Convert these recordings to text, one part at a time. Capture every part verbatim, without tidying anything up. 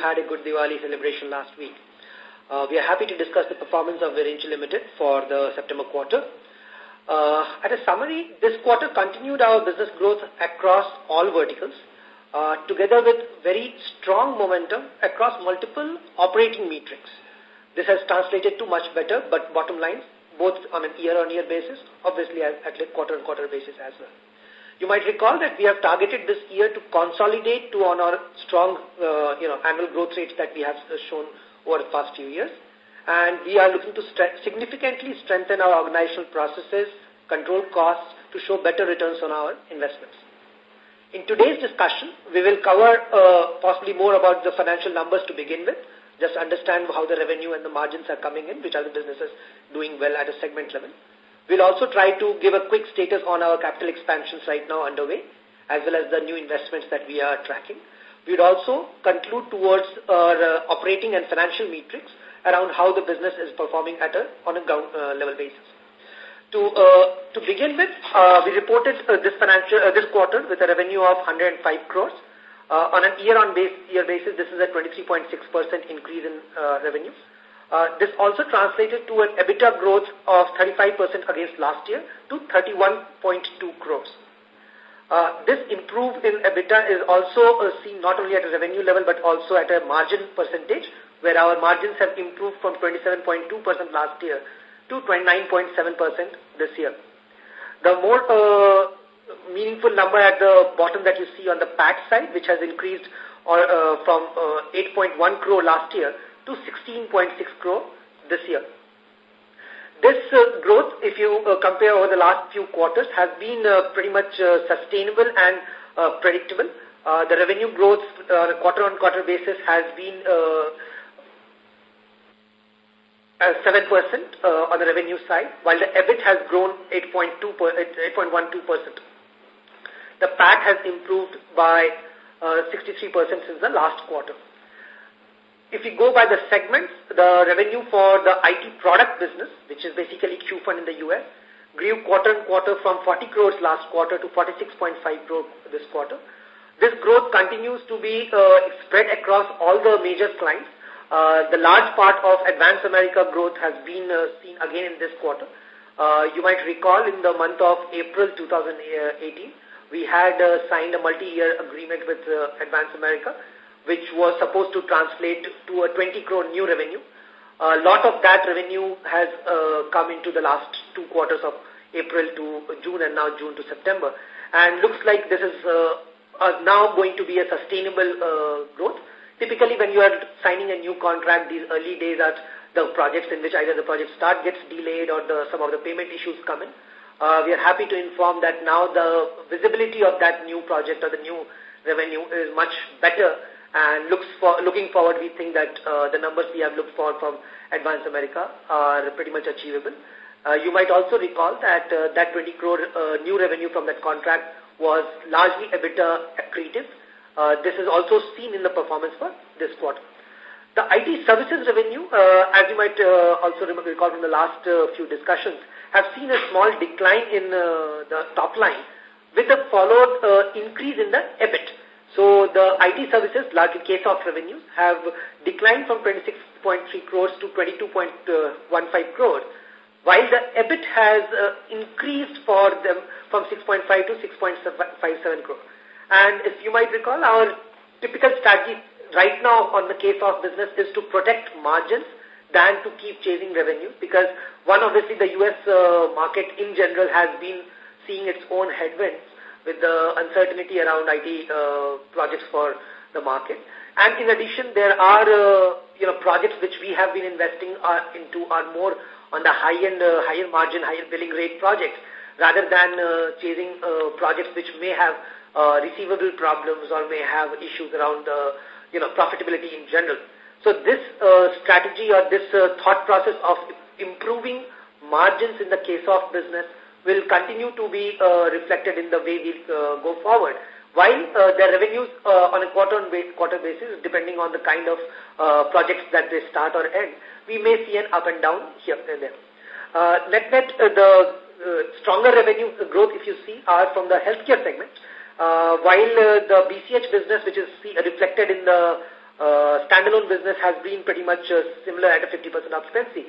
had a good Diwali celebration last week. Uh, we are happy to discuss the performance of Virenche Limited for the September quarter. Uh, at a summary, this quarter continued our business growth across all verticals, uh, together with very strong momentum across multiple operating metrics. This has translated to much better but bottom lines, both on a year-on-year basis, obviously at a quarter-on-quarter basis as well. You might recall that we have targeted this year to consolidate to on our strong uh, you know, annual growth rates that we have shown over the past few years. And we are looking to st significantly strengthen our organizational processes, control costs to show better returns on our investments. In today's discussion, we will cover uh, possibly more about the financial numbers to begin with, just understand how the revenue and the margins are coming in, which are the businesses doing well at a segment level. We'll also try to give a quick status on our capital expansions right now underway, as well as the new investments that we are tracking. We'd also conclude towards our uh, operating and financial metrics around how the business is performing at a, on a ground uh, level basis. To, uh, to begin with, uh, we reported uh, this financial uh, this quarter with a revenue of one hundred five crores. Uh, on a year-on-year basis, this is a twenty-three point six percent increase in uh, revenue. Uh, this also translated to an EBITDA growth of thirty-five percent against last year to thirty-one point two crores. Uh, this improved in EBITDA is also uh, seen not only at a revenue level but also at a margin percentage, where our margins have improved from twenty-seven point two percent last year to twenty-nine point seven percent this year. The more uh, meaningful number at the bottom that you see on the P A T side, which has increased or, uh, from uh, eight point one crore last year to sixteen point six crore this year. This uh, growth, if you uh, compare over the last few quarters, has been uh, pretty much uh, sustainable and uh, predictable. Uh, the revenue growth on a quarter-on-quarter basis has been uh, uh, seven percent uh, on the revenue side, while the EBIT has grown eight point one two percent. The P A T has improved by uh, sixty-three percent since the last quarter. If you go by the segments, the revenue for the I T product business, which is basically Q Fund in the U S, grew quarter-on-quarter from forty crores last quarter to forty-six point five crore this quarter. This growth continues to be uh, spread across all the major clients. Uh, the large part of Advanced America growth has been uh, seen again in this quarter. Uh, you might recall in the month of April two thousand eighteen, we had uh, signed a multi-year agreement with uh, Advanced America, which was supposed to translate to a twenty crore new revenue. A lot of that revenue has uh, come into the last two quarters of April to June and now June to September. And looks like this is uh, uh, now going to be a sustainable uh, growth. Typically, when you are signing a new contract, these early days are the projects in which either the project start gets delayed or the, some of the payment issues come in. Uh, we are happy to inform that now the visibility of that new project or the new revenue is much better. And looks for, looking forward, we think that uh, the numbers we have looked for from Advanced America are pretty much achievable. Uh, you might also recall that uh, that twenty crore uh, new revenue from that contract was largely EBITDA accretive. Uh, this is also seen in the performance for this quarter. The I T services revenue, uh, as you might uh, also remember, recall from the last uh, few discussions, have seen a small decline in uh, the top line with a followed uh, increase in the EBIT. So the I T services, largely case of revenues, have declined from twenty-six point three crores to twenty-two point one five crores, while the EBIT has uh, increased for them from six point five to six point five seven crores. And if you might recall, our typical strategy right now on the case of business is to protect margins than to keep chasing revenue, because one, obviously the U S uh, market in general has been seeing its own headwinds with the uncertainty around I T uh, projects for the market. And in addition, there are uh, you know projects which we have been investing uh, into are more on the high-end, uh, higher margin, higher billing rate projects, rather than uh, chasing uh, projects which may have uh, receivable problems or may have issues around uh, you know profitability in general. So this uh, strategy or this uh, thought process of improving margins in the case of business will continue to be uh, reflected in the way we uh, go forward. While uh, the revenues uh, on a quarter-on-quarter basis, depending on the kind of uh, projects that they start or end, we may see an up and down here and there. Uh, net net, uh, the uh, stronger revenue growth, if you see, are from the healthcare segment, uh, while uh, the B C H business, which is see, reflected in the Uh, standalone business has been pretty much uh, similar at a fifty percent occupancy.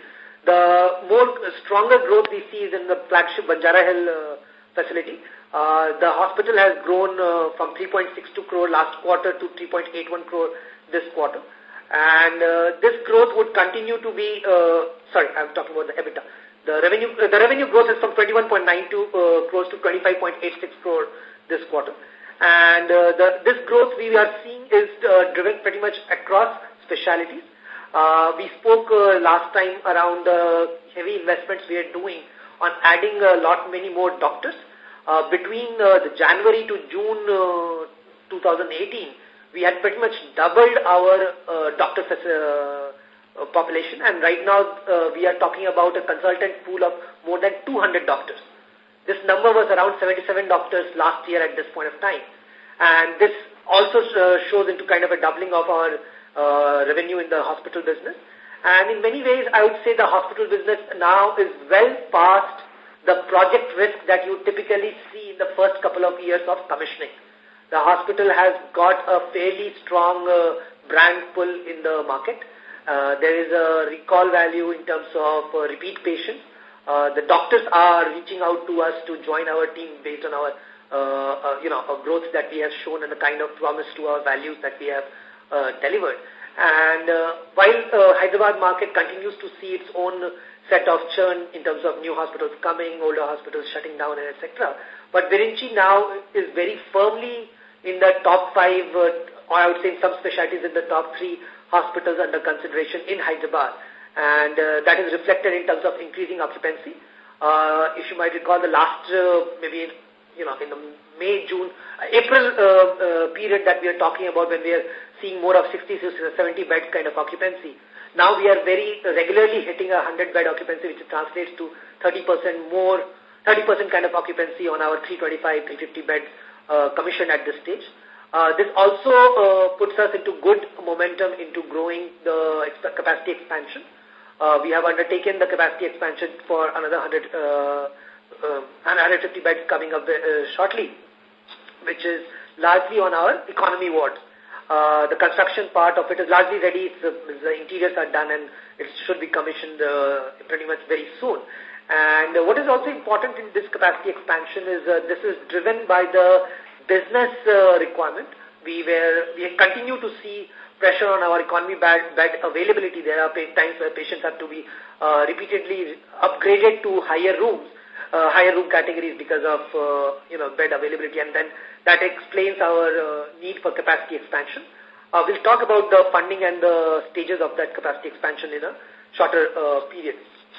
The more stronger growth we see is in the flagship Banjara Hill uh, facility. Uh, the hospital has grown uh, from three point six two crore last quarter to three point eight one crore this quarter. And uh, this growth would continue to be, uh, sorry, I'm talking about the EBITDA. The revenue, uh, the revenue growth is from twenty-one point nine two uh, crores to twenty-five point eight six crore this quarter. And uh, the, this growth we are seeing is uh, driven pretty much across specialities. Uh, we spoke uh, last time around the heavy investments we are doing on adding a lot many more doctors. Uh, between uh, the January to June uh, two thousand eighteen, we had pretty much doubled our uh, doctor uh, uh, population, and right now uh, we are talking about a consultant pool of more than two hundred doctors. This number was around seventy-seven doctors last year at this point of time. And this also uh, shows into kind of a doubling of our uh, revenue in the hospital business. And in many ways, I would say the hospital business now is well past the project risk that you typically see in the first couple of years of commissioning. The hospital has got a fairly strong uh, brand pull in the market. Uh, there is a recall value in terms of uh, repeat patients. Uh, the doctors are reaching out to us to join our team based on our, uh, uh, you know, uh, growth that we have shown and the kind of promise to our values that we have uh, delivered. And uh, while uh, Hyderabad market continues to see its own set of churn in terms of new hospitals coming, older hospitals shutting down, and et cetera, but Virinchi now is very firmly in the top five, uh, or I would say in some specialties in the top three hospitals under consideration in Hyderabad. And uh, that is reflected in terms of increasing occupancy. Uh, if you might recall the last, uh, maybe, you know, in the May, June, uh, April uh, uh, period that we are talking about when we are seeing more of sixty to seventy bed kind of occupancy. Now we are very regularly hitting a one hundred bed occupancy, which translates to thirty percent more, thirty percent kind of occupancy on our three twenty-five, three fifty bed uh, commission at this stage. Uh, this also uh, puts us into good momentum into growing the exp capacity expansion. Uh, we have undertaken the capacity expansion for another one hundred, uh, uh, one hundred fifty beds coming up uh, shortly, which is largely on our economy ward. Uh, the construction part of it is largely ready. It's, uh, the interiors are done and it should be commissioned uh, pretty much very soon. And uh, what is also important in this capacity expansion is uh, this is driven by the business uh, requirement. We were we continue to see pressure on our economy bed, bed availability. There are times where patients have to be uh, repeatedly upgraded to higher rooms, uh, higher room categories because of uh, you know bed availability, and then that explains our uh, need for capacity expansion. Uh, we'll talk about the funding and the stages of that capacity expansion in a shorter uh, period.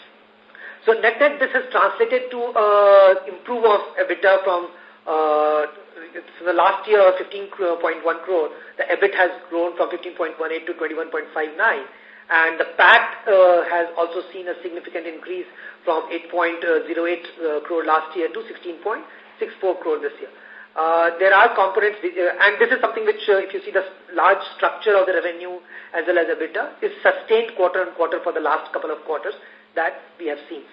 So net net, this has translated to uh, improve of EBITDA from uh, the last year fifteen point one crore. The EBIT has grown from fifteen point one eight to twenty-one point five nine, and the P A T uh, has also seen a significant increase from eight point zero eight uh, crore last year to sixteen point six four crore this year. Uh, there are components, uh, and this is something which, uh, if you see the large structure of the revenue as well as EBITDA, is sustained quarter on quarter for the last couple of quarters that we have seen.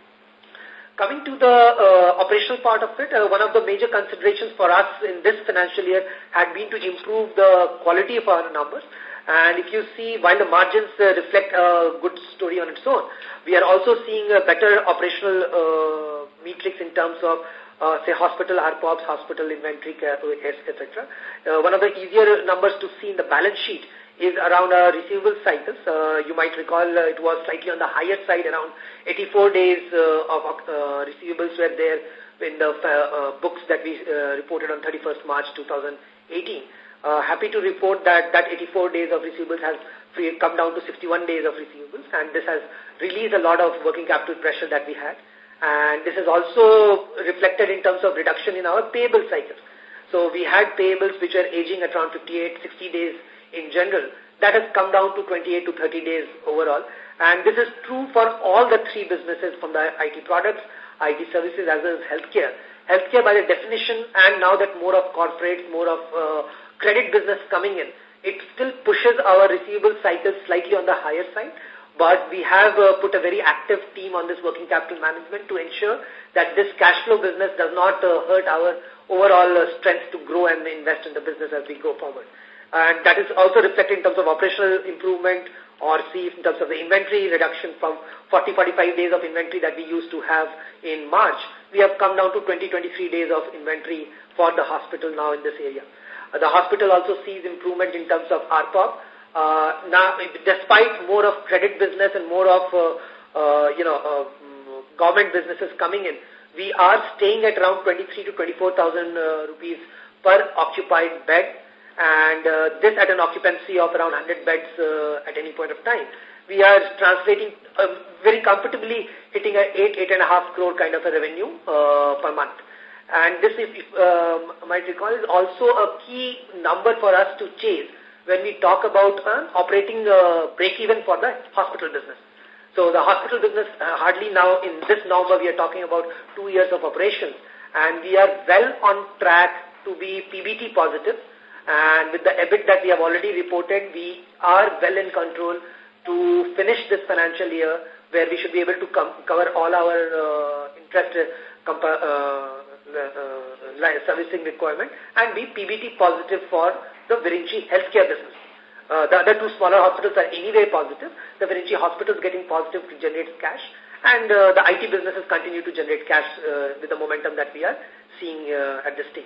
Coming to the uh, operational part of it, uh, one of the major considerations for us in this financial year had been to improve the quality of our numbers. And if you see, while the margins uh, reflect a good story on its own, we are also seeing a better operational uh, metrics in terms of, uh, say, hospital R P O Ps, hospital inventory, et cetera. Uh, one of the easier numbers to see in the balance sheet is around our receivable cycles. Uh, you might recall uh, it was slightly on the higher side, around eighty-four days uh, of uh, receivables were there in the uh, books that we uh, reported on thirty-first March two thousand eighteen. Uh, happy to report that that eighty-four days of receivables has free, come down to sixty-one days of receivables, and this has released a lot of working capital pressure that we had. And this is also reflected in terms of reduction in our payable cycles. So we had payables which are aging at around fifty-eight, sixty days in general. That has come down to twenty-eight to thirty days overall. And this is true for all the three businesses, from the I T products, I T services, as well as healthcare. Healthcare by the definition, and now that more of corporates, more of uh, credit business coming in, it still pushes our receivable cycles slightly on the higher side. But we have uh, put a very active team on this working capital management to ensure that this cash flow business does not uh, hurt our overall uh, strength to grow and invest in the business as we go forward. And that is also reflected in terms of operational improvement, or see in terms of the inventory reduction from forty to forty-five days of inventory that we used to have in March. We have come down to twenty to twenty-three days of inventory for the hospital now in this area. Uh, the hospital also sees improvement in terms of R P O B. Uh, now, despite more of credit business and more of, uh, uh, you know, uh, government businesses coming in, we are staying at around twenty-three to twenty-four thousand uh, rupees per occupied bed. And uh, this at an occupancy of around one hundred beds uh, at any point of time. We are translating uh, very comfortably hitting a eight, eight and a half crore kind of a revenue uh, per month. And this, if, if um, might recall, is also a key number for us to chase when we talk about uh, operating uh, break-even for the hospital business. So the hospital business, uh, hardly now in this number, we are talking about two years of operations. And we are well on track to be P B T positive. And with the EBIT that we have already reported, we are well in control to finish this financial year where we should be able to com cover all our uh, interest uh, uh, uh, servicing requirement and be P B T positive for the Virinchi healthcare business. Uh, the other two smaller hospitals are anyway positive. The Virinchi hospital is getting positive to generate cash, and uh, the I T businesses continue to generate cash uh, with the momentum that we are seeing uh, at this stage.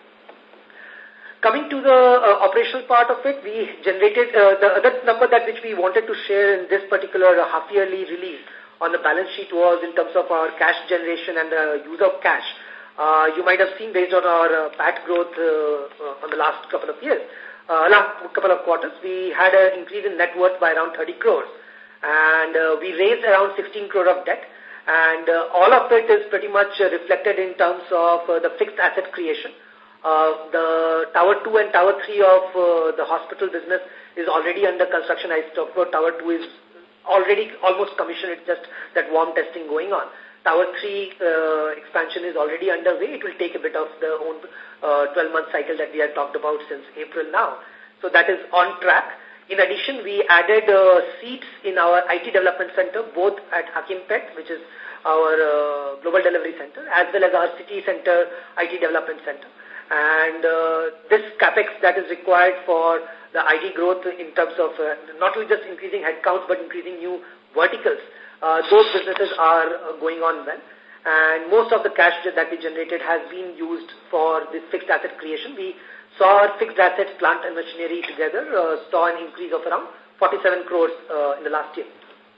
Coming to the uh, operational part of it, we generated uh, the other number that which we wanted to share in this particular uh, half-yearly release on the balance sheet was in terms of our cash generation and the use of cash. Uh, you might have seen based on our uh, P A T growth uh, uh, on the last couple of years, uh, last couple of quarters, we had an increase in net worth by around thirty crores. And uh, we raised around sixteen crore of debt. And uh, all of it is pretty much uh, reflected in terms of uh, the fixed asset creation. Uh, the Tower two and Tower three of uh, the hospital business is already under construction. I talked about Tower two is already almost commissioned. It's just that warm testing going on. Tower three uh, expansion is already underway. It will take a bit of the own twelve-month uh, cycle that we had talked about since April now. So that is on track. In addition, we added uh, seats in our I T development center, both at Hakimpet, which is our uh, global delivery center, as well as our city center I T development center. And uh, this capex that is required for the I T growth in terms of uh, not only just increasing headcounts but increasing new verticals, uh, those businesses are uh, going on well. And most of the cash that we generated has been used for this fixed asset creation. We saw our fixed assets, plant and machinery together, uh, saw an increase of around forty-seven crores uh, in the last year.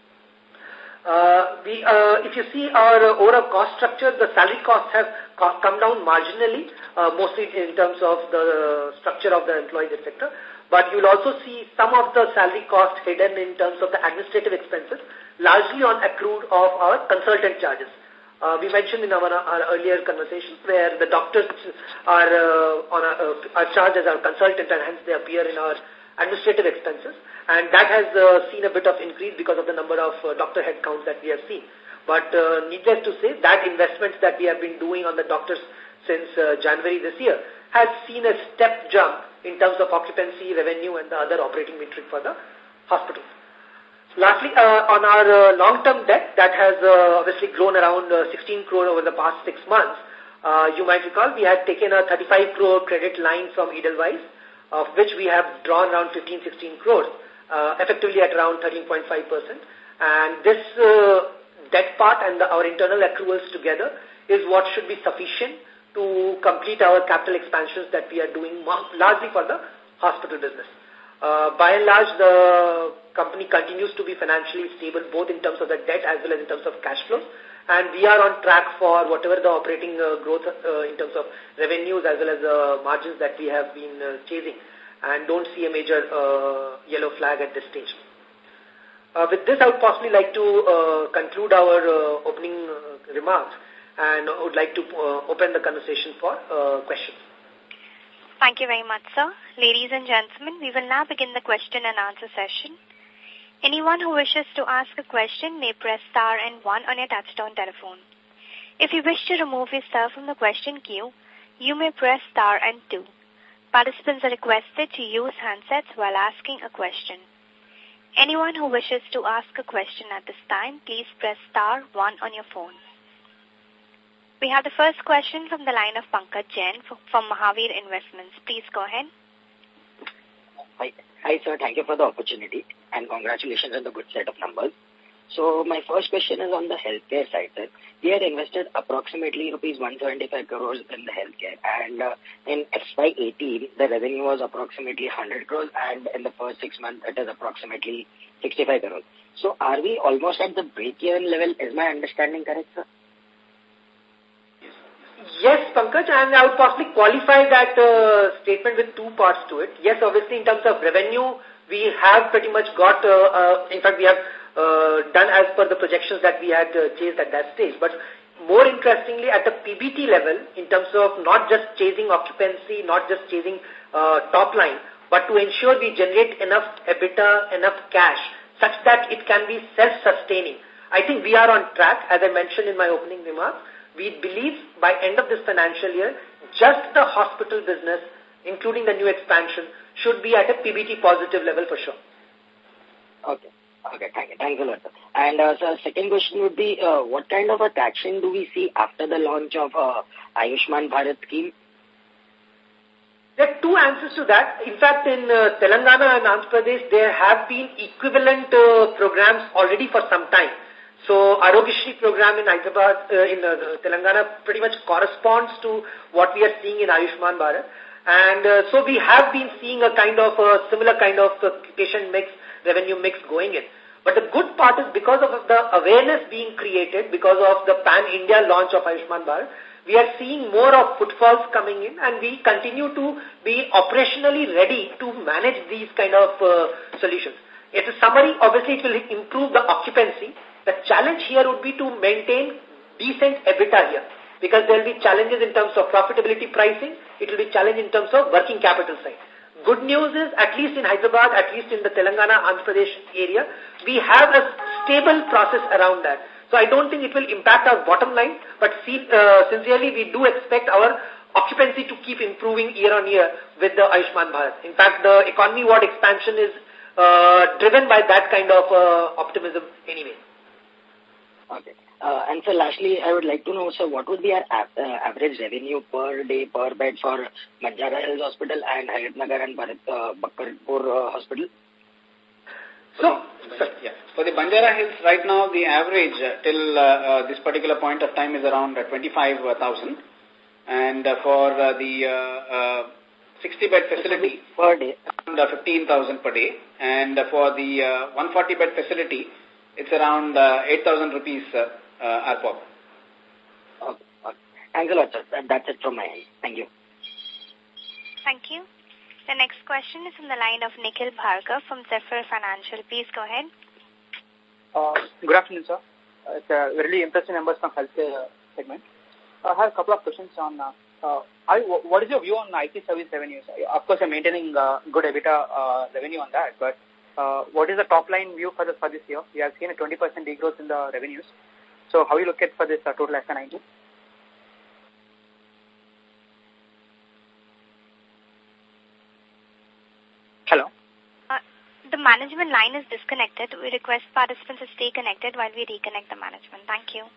Uh, we, uh, if you see our uh, overall cost structure, the salary costs have co come down marginally, uh, mostly in terms of the structure of the employees, et cetera. But you'll also see some of the salary cost hidden in terms of the administrative expenses, largely on accrued of our consultant charges. Uh, we mentioned in our, our earlier conversations where the doctors are uh, on a, uh, are charged as our consultant, and hence they appear in our administrative expenses. And that has uh, seen a bit of increase because of the number of uh, doctor headcounts that we have seen. But uh, needless to say, that investments that we have been doing on the doctors since uh, January this year has seen a step jump in terms of occupancy, revenue, and the other operating metric for the hospitals. Lastly, uh, on our uh, long-term debt, that has uh, obviously grown around uh, sixteen crore over the past six months. Uh, you might recall we had taken a thirty-five crore credit line from Edelweiss, of which we have drawn around fifteen, sixteen crores. Uh, effectively at around thirteen point five percent. And this uh, debt part and the, our internal accruals together is what should be sufficient to complete our capital expansions that we are doing largely for the hospital business. Uh, by and large, the company continues to be financially stable both in terms of the debt as well as in terms of cash flows. And we are on track for whatever the operating uh, growth uh, in terms of revenues as well as the uh, margins that we have been uh, chasing. And don't see a major uh, yellow flag at this stage. Uh, with this, I would possibly like to uh, conclude our uh, opening uh, remarks and would like to uh, open the conversation for uh, questions. Thank you very much, sir. Ladies and gentlemen, we will now begin the question and answer session. Anyone who wishes to ask a question may press star and one on your touchtone telephone. If you wish to remove yourself from the question queue, you may press star and two. Participants are requested to use handsets while asking a question. Anyone who wishes to ask a question at this time, please press star one on your phone. We have the first question from the line of Pankaj Jain from Mahavir Investments. Please go ahead. Hi. Hi, sir. Thank you for the opportunity and congratulations on the good set of numbers. So my first question is on the healthcare side, sir. We had invested approximately rupees one hundred seventy-five crores in the healthcare, and uh, in F Y eighteen, the revenue was approximately one hundred crores, and in the first six months, it is approximately sixty-five crores. So are we almost at the break-even level? Is my understanding correct, sir? Yes, Pankaj, and I would possibly qualify that uh, statement with two parts to it. Yes, obviously, in terms of revenue, we have pretty much got, uh, uh, in fact, we have uh, done as per the projections that we had uh, chased at that stage. But more interestingly, at the P B T level, in terms of not just chasing occupancy, not just chasing uh, top line, but to ensure we generate enough EBITDA, enough cash, such that it can be self-sustaining. I think we are on track, as I mentioned in my opening remarks. We believe by end of this financial year, just the hospital business, including the new expansion, should be at a P B T positive level for sure. Okay. Okay, thank you. Thanks a lot, sir. And, uh, sir, second question would be, uh, what kind of a traction do we see after the launch of uh, Ayushman Bharat scheme? There are two answers to that. In fact, in uh, Telangana and Andhra Pradesh, there have been equivalent uh, programs already for some time. So, Arogyashree program in Hyderabad, uh, in uh, Telangana pretty much corresponds to what we are seeing in Ayushman Bharat. And uh, so we have been seeing a kind of a similar kind of uh, patient mix, revenue mix going in. But the good part is because of the awareness being created, because of the pan-India launch of Ayushman Bharat, we are seeing more of footfalls coming in, and we continue to be operationally ready to manage these kind of uh, solutions. As a summary, obviously it will improve the occupancy. The challenge here would be to maintain decent EBITDA here, because there will be challenges in terms of profitability pricing, it will be challenge in terms of working capital side. Good news is, at least in Hyderabad, at least in the Telangana, Andhra Pradesh area, we have a stable process around that. So I don't think it will impact our bottom line, but see, uh, sincerely, we do expect our occupancy to keep improving year on year with the Ayushman Bharat. In fact, the economy ward expansion is uh, driven by that kind of uh, optimism anyway. Okay. Uh, and so lastly, I would like to know, sir, what would be our uh, average revenue per day, per bed for Banjara Hills Hospital and Hayatnagar and Bharat, uh, Bakkarpur uh, Hospital? So, so, yeah. For the Banjara Hills, right now, the average uh, till uh, uh, this particular point of time is around uh, twenty-five thousand. And uh, for uh, the uh, sixty bed uh, facility, per day, around uh, fifteen thousand per day. And uh, for the uh, one forty bed facility, it's around uh, eight thousand rupees uh, uh, R P O B. Okay, okay. Thanks a lot, sir. That's it from my end. Thank you. Thank you. The next question is from the line of Nikhil Bhargav from Zephyr Financial. Please go ahead. Uh, good afternoon, sir. Uh, it's a really impressive numbers from healthcare uh, segment. Uh, I have a couple of questions on uh, uh, I, what is your view on I T service revenues? Of course, you're maintaining uh, good EBITDA uh, revenue on that, but uh, what is the top line view for, the, for this year? We have seen a twenty percent degrowth in the revenues. So how you look at for this uh, total F Y nineteen? Hello? Uh, the management line is disconnected. We request participants to stay connected while we reconnect the management. Thank you.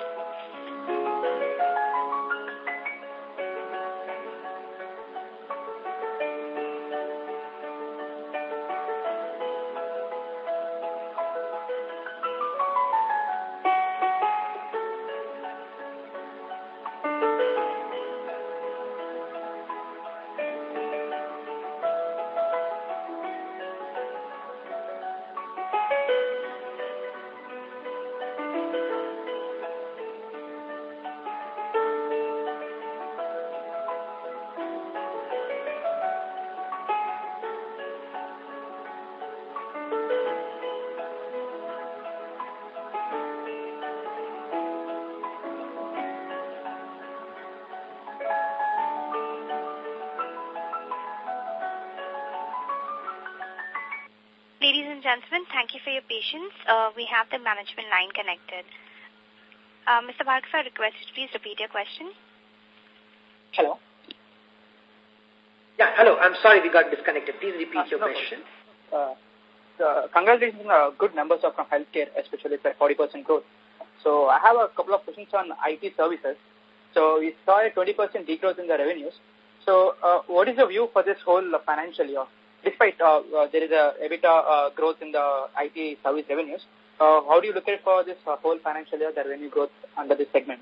Ladies and gentlemen, thank you for your patience. Uh, we have the management line connected. Uh, Mister Bhargav, I request you to please repeat your question. Hello? Yeah, hello. I'm sorry we got disconnected. Please repeat uh, your no, question. Uh, uh, congratulations on uh, good numbers of from healthcare, especially for forty percent growth. So I have a couple of questions on I T services. So we saw a twenty percent degrowth in the revenues. So uh, what is your view for this whole financial year? despite uh, uh, there is a EBITDA uh, growth in the I T service revenues, uh, how do you look at for this uh, whole financial year, the revenue growth under this segment?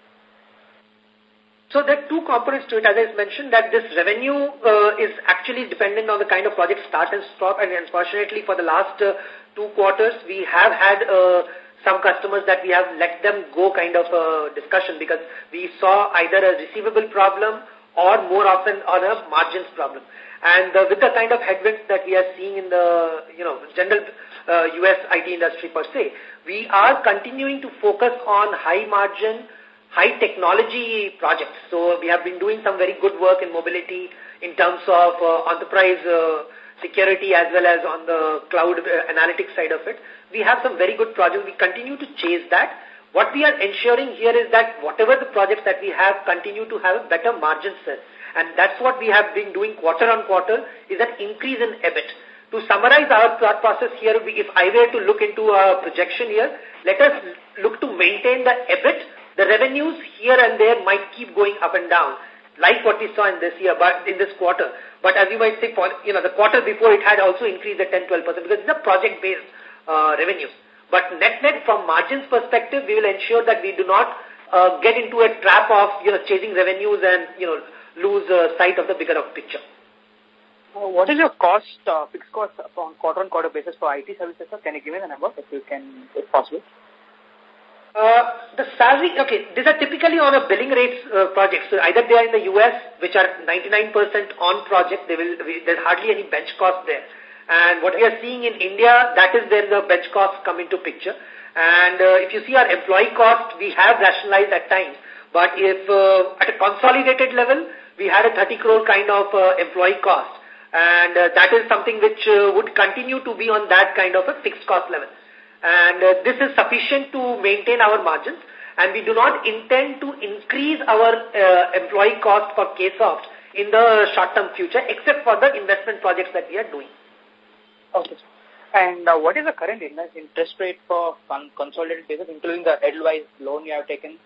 So there are two components to it. As I mentioned, that this revenue uh, is actually dependent on the kind of project start and stop. And unfortunately, for the last uh, two quarters, we have had uh, some customers that we have let them go kind of uh, discussion because we saw either a receivable problem or more often on a margins problem. And uh, with the kind of headwinds that we are seeing in the, you know, general uh, U S I T industry per se, we are continuing to focus on high margin, high technology projects. So we have been doing some very good work in mobility in terms of uh, enterprise uh, security as well as on the cloud uh, analytics side of it. We have some very good projects. We continue to chase that. What we are ensuring here is that whatever the projects that we have continue to have a better margin set. And that's what we have been doing quarter on quarter is an increase in EBIT. To summarize our thought process here, if I were to look into a projection here, let us look to maintain the EBIT. The revenues here and there might keep going up and down, like what we saw in this year, but in this quarter. But as you might say, for, you know, the quarter before it had also increased at ten to twelve percent because it's a project-based uh, revenues. But net-net from margins perspective, we will ensure that we do not uh, get into a trap of, you know, chasing revenues and, you know, lose uh, sight of the bigger of picture. Uh, what is your cost, uh, fixed cost on quarter-on-quarter basis for I T services? Can you give me the number if you can, if possible? Uh, the salary, okay, these are typically on a billing rates uh, projects. So either they are in the U S, which are ninety-nine percent on project, they will, we, there's hardly any bench cost there. And what we are seeing in India, that is where the bench costs come into picture. And uh, if you see our employee cost, we have rationalized at times. But if uh, at a consolidated level, we had a thirty crore kind of uh, employee cost. And uh, that is something which uh, would continue to be on that kind of a fixed cost level. And uh, this is sufficient to maintain our margins. And we do not intend to increase our uh, employee cost for Ksoft in the short-term future, except for the investment projects that we are doing. Okay. And uh, what is the current interest rate for consolidated basis, including the Edelweiss loan you have taken?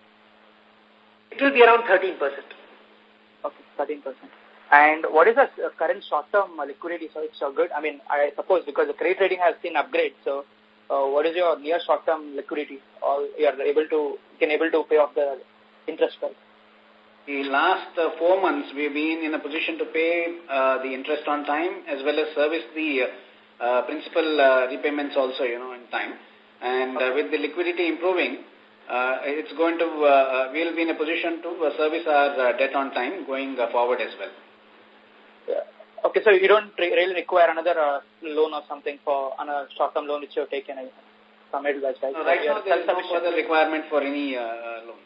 It will be around thirteen percent. Okay, thirteen percent. And what is the current short-term liquidity? So it's uh, good. I mean, I suppose because the credit rating has seen upgrade, so uh, what is your near short-term liquidity? Or you are able to, can able to pay off the interest rate? The last uh, four months, we've been in a position to pay uh, the interest on time as well as service the uh, principal uh, repayments also, you know, in time. And uh, with the liquidity improving, uh, it's going to, uh, we'll be in a position to uh, service our uh, debt on time going uh, forward as well. Yeah. Okay, so you don't re really require another uh, loan or something for another short-term loan which you have taken uh, from Edelweiss, right? No, right now there is no further requirement for any uh, uh, loans.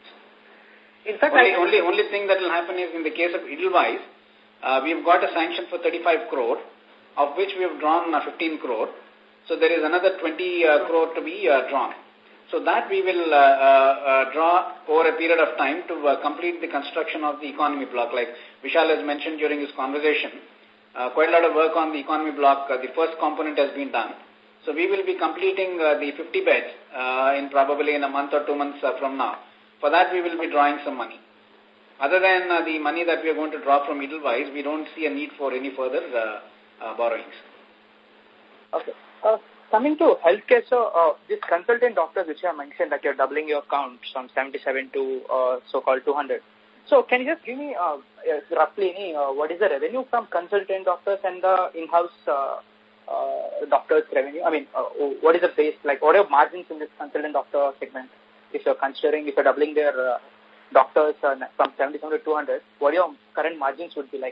In fact, only, I only, only thing that will happen is in the case of Edelweiss, uh, we've got a sanction for thirty-five crore, of which we have drawn uh, fifteen crore. So there is another twenty uh, crore to be uh, drawn. So that we will uh, uh, draw over a period of time to uh, complete the construction of the economy block. Like Vishal has mentioned during his conversation, uh, quite a lot of work on the economy block. Uh, the first component has been done. So we will be completing uh, the fifty beds uh, in probably in a month or two months uh, from now. For that, we will be drawing some money. Other than uh, the money that we are going to draw from Edelweiss, we don't see a need for any further uh, uh, borrowings. Okay. Uh, coming to healthcare, so uh, these consultant doctors which you have mentioned that you're doubling your count from seventy-seven to uh, so-called two hundred. So can you just give me uh, roughly any, uh, what is the revenue from consultant doctors and the in-house uh, uh, doctors revenue? I mean, uh, what is the base, like what are your margins in this consultant doctor segment? If you're considering, if you're doubling their uh, doctors uh, from seventy-seven to two hundred, what your current margins would be like?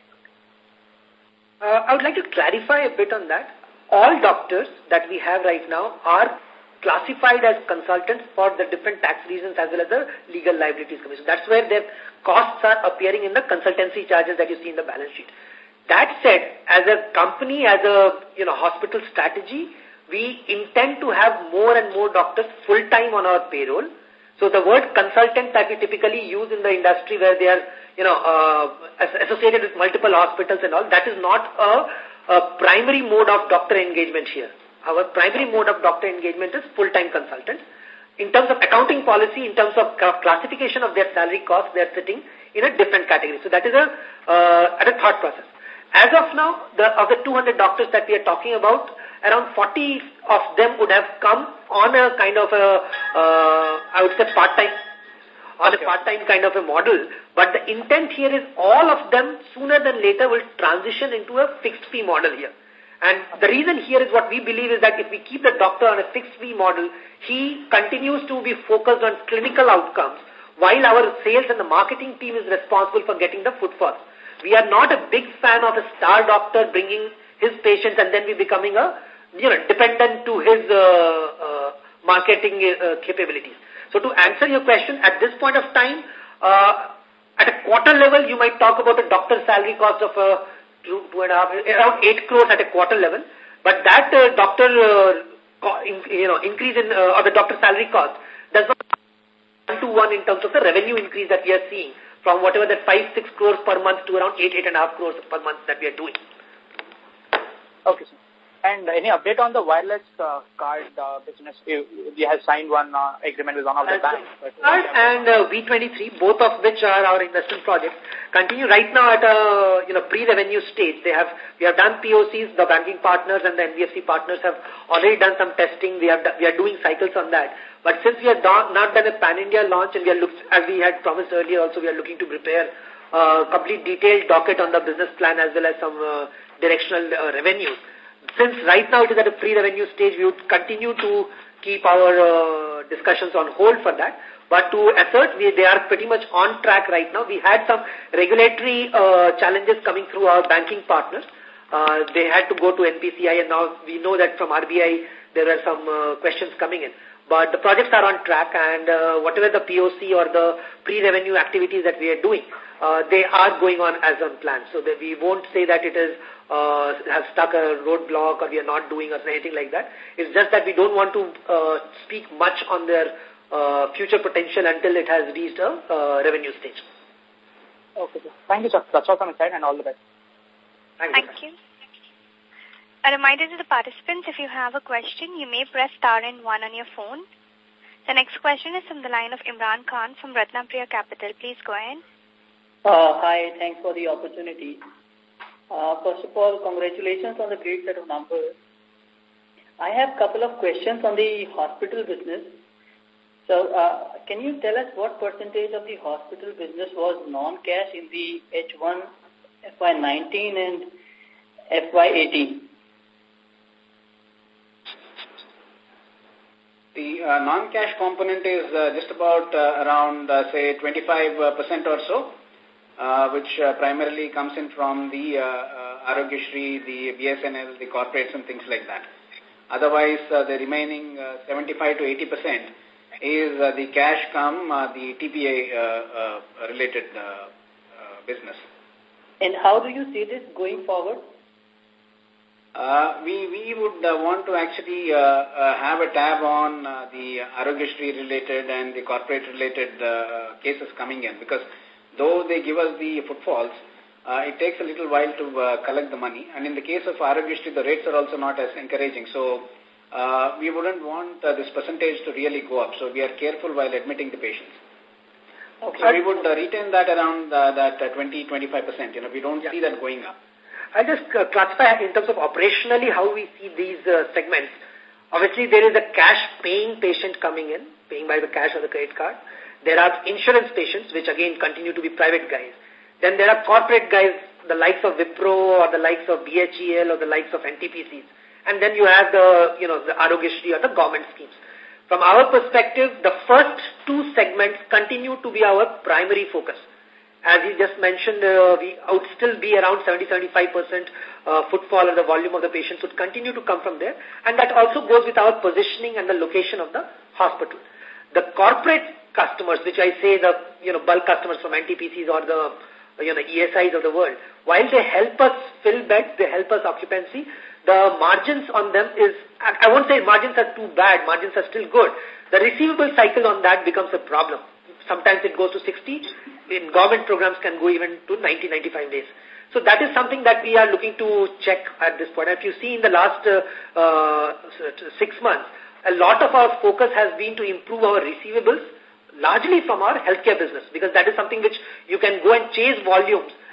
Uh, I would like to clarify a bit on that. All doctors that we have right now are classified as consultants for the different tax reasons as well as the legal liabilities commission. That's where their costs are appearing in the consultancy charges that you see in the balance sheet. That said, as a company, as a you know hospital strategy, we intend to have more and more doctors full-time on our payroll. So the word consultant that we typically use in the industry where they are, you know, uh, associated with multiple hospitals and all, that is not a, a primary mode of doctor engagement here. Our primary mode of doctor engagement is full-time consultants. In terms of accounting policy, in terms of classification of their salary costs, they are sitting in a different category. So that is a, uh, at a thought process. As of now, the, of the two hundred doctors that we are talking about, around forty of them would have come on a kind of a, uh, I would say part-time, on okay. a part-time kind of a model. But the intent here is all of them sooner than later will transition into a fixed fee model here. And the reason here is what we believe is that if we keep the doctor on a fixed fee model, he continues to be focused on clinical outcomes while our sales and the marketing team is responsible for getting the footfalls. We are not a big fan of a star doctor bringing his patients and then we becoming a, you know, dependent to his uh, uh, marketing uh, capabilities. So to answer your question, at this point of time, uh, at a quarter level, you might talk about a doctor salary cost of uh, two, two and a half, around eight crores at a quarter level. But that uh, doctor, uh, in, you know, increase in, uh, or the doctor salary cost does not one to one in terms of the revenue increase that we are seeing from whatever that five, six crores per month to around eight, eight and a half crores per month that we are doing. Okay, sir. And any update on the wireless uh, card uh, business? You, you have signed one uh, agreement with one of the banks. Card and uh, V twenty-three, both of which are our investment projects, continue right now at a you know pre-revenue stage. They have we have done P O Cs. The banking partners and the N B F C partners have already done some testing. We have we are doing cycles on that. But since we have not, not done a pan-India launch, and we are looked, as we had promised earlier, also we are looking to prepare a uh, complete detailed docket on the business plan as well as some uh, directional uh, revenues. Since right now it is at a pre-revenue stage, we would continue to keep our uh, discussions on hold for that. But to assert, we, they are pretty much on track right now. We had some regulatory uh, challenges coming through our banking partners. Uh, they had to go to N P C I, and now we know that from R B I there are some uh, questions coming in. But the projects are on track, and uh, whatever the P O C or the pre-revenue activities that we are doing, uh, they are going on as on plan. So that we won't say that it is uh, has stuck a roadblock or we are not doing or anything like that. It's just that we don't want to uh, speak much on their uh, future potential until it has reached a uh, revenue stage. Okay, sir. Thank you, sir. That's all from my side, and all the best. Thank, Thank you. you. A reminder to the participants, if you have a question, you may press star and one on your phone. The next question is from the line of Imran Khan from Ratnapriya Capital. Please go ahead. Uh, hi, thanks for the opportunity. Uh, first of all, congratulations on the great set of numbers. I have a couple of questions on the hospital business. So, uh, can you tell us what percentage of the hospital business was non-cash in the H one F Y nineteen and F Y eighteen? The uh, non-cash component is uh, just about uh, around, uh, say, twenty-five percent or so, uh, which uh, primarily comes in from the uh, uh, Arogyasri, the B S N L, the corporates and things like that. Otherwise, uh, the remaining uh, seventy-five to eighty percent is uh, the cash come, uh, the T P A uh, uh, related uh, uh, business. And how do you see this going forward? Uh, we, we would uh, want to actually uh, uh, have a tab on uh, the Arogyasri related and the corporate related uh, cases coming in, because though they give us the footfalls, uh, it takes a little while to uh, collect the money. And in the case of Arogyasri, the rates are also not as encouraging. So uh, we wouldn't want uh, this percentage to really go up. So we are careful while admitting the patients. Okay. So we would uh, retain that around uh, that uh, twenty to twenty-five percent. You know, we don't yeah. see that going up. I'll just uh, classify in terms of operationally how we see these uh, segments. Obviously, there is a cash-paying patient coming in, paying by the cash or the credit card. There are insurance patients, which again continue to be private guys. Then there are corporate guys, the likes of Wipro or the likes of B H E L or the likes of N T P Cs. And then you have the, you know, the Arogyasri or the government schemes. From our perspective, the first two segments continue to be our primary focus. As you just mentioned, uh, we would still be around seventy to seventy-five percent uh, footfall, or the volume of the patients would continue to come from there. And that also goes with our positioning and the location of the hospital. The corporate customers, which I say the you know bulk customers from N T P Cs or the you know E S Is of the world, while they help us fill beds, they help us occupancy, the margins on them is, I won't say margins are too bad, margins are still good. The receivable cycle on that becomes a problem. Sometimes it goes to sixty. In government programs can go even to ninety, ninety-five days. So that is something that we are looking to check at this point. If you see in the last uh, uh, six months, a lot of our focus has been to improve our receivables, largely from our healthcare business, because that is something which you can go and chase volumes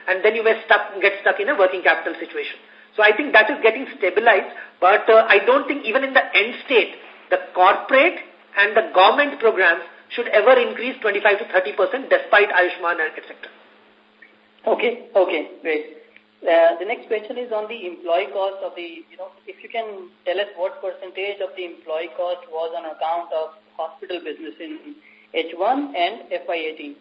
and then you may stuck, get stuck in a working capital situation. So I think that is getting stabilized, but uh, I don't think even in the end state, the corporate and the government programs should ever increase twenty-five to thirty percent despite Ayushman and et cetera. Okay, okay, great. Uh, the next question is on the employee cost of the, you know, if you can tell us what percentage of the employee cost was on account of hospital business in H one and F Y eighteen.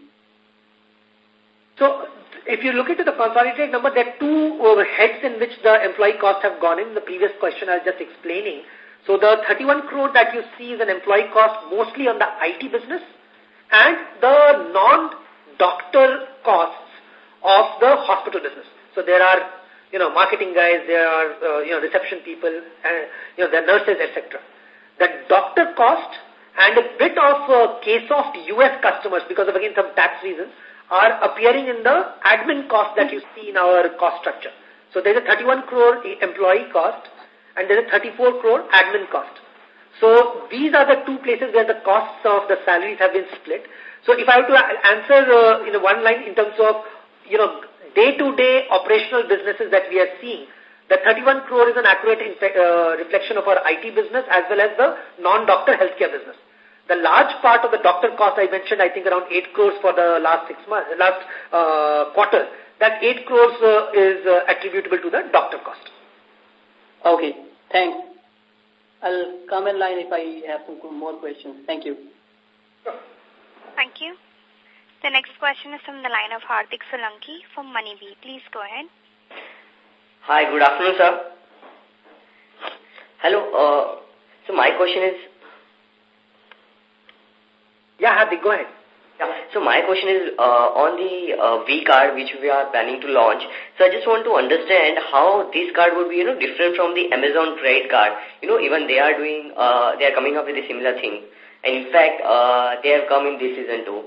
So, if you look into the consolidated number, there are two uh, heads in which the employee costs have gone in. The previous question I was just explaining. So, the thirty-one crore that you see is an employee cost mostly on the I T business and the non-doctor costs of the hospital business. So, there are, you know, marketing guys, there are, uh, you know, reception people, and, you know, there are nurses, et cetera. The doctor cost and a bit of uh, Ksoft U S customers, because of, again, some tax reasons, are appearing in the admin cost that you see in our cost structure. So there's a thirty-one crore employee cost and there's a thirty-four crore admin cost. So these are the two places where the costs of the salaries have been split. So if I were to answer uh, in one line in terms of, you know, day-to-day operational businesses that we are seeing, the thirty-one crore is an accurate uh, reflection of our I T business as well as the non-doctor healthcare business. The large part of the doctor cost I mentioned, I think around eight crores for the last six months, last uh, quarter. That eight crores uh, is uh, attributable to the doctor cost. Okay, thanks. I'll come in line if I have some more questions. Thank you. Thank you. The next question is from the line of Hardik Solanki from Moneybee. Please go ahead. Hi, good afternoon, sir. Hello. Uh, so my question is. Yeah, Hardik, go ahead. Yeah. So my question is uh, on the uh, V card which we are planning to launch. So I just want to understand how this card would be, you know, different from the Amazon credit card. You know, even they are doing, uh, they are coming up with a similar thing. And in fact, uh, they have come in this season too,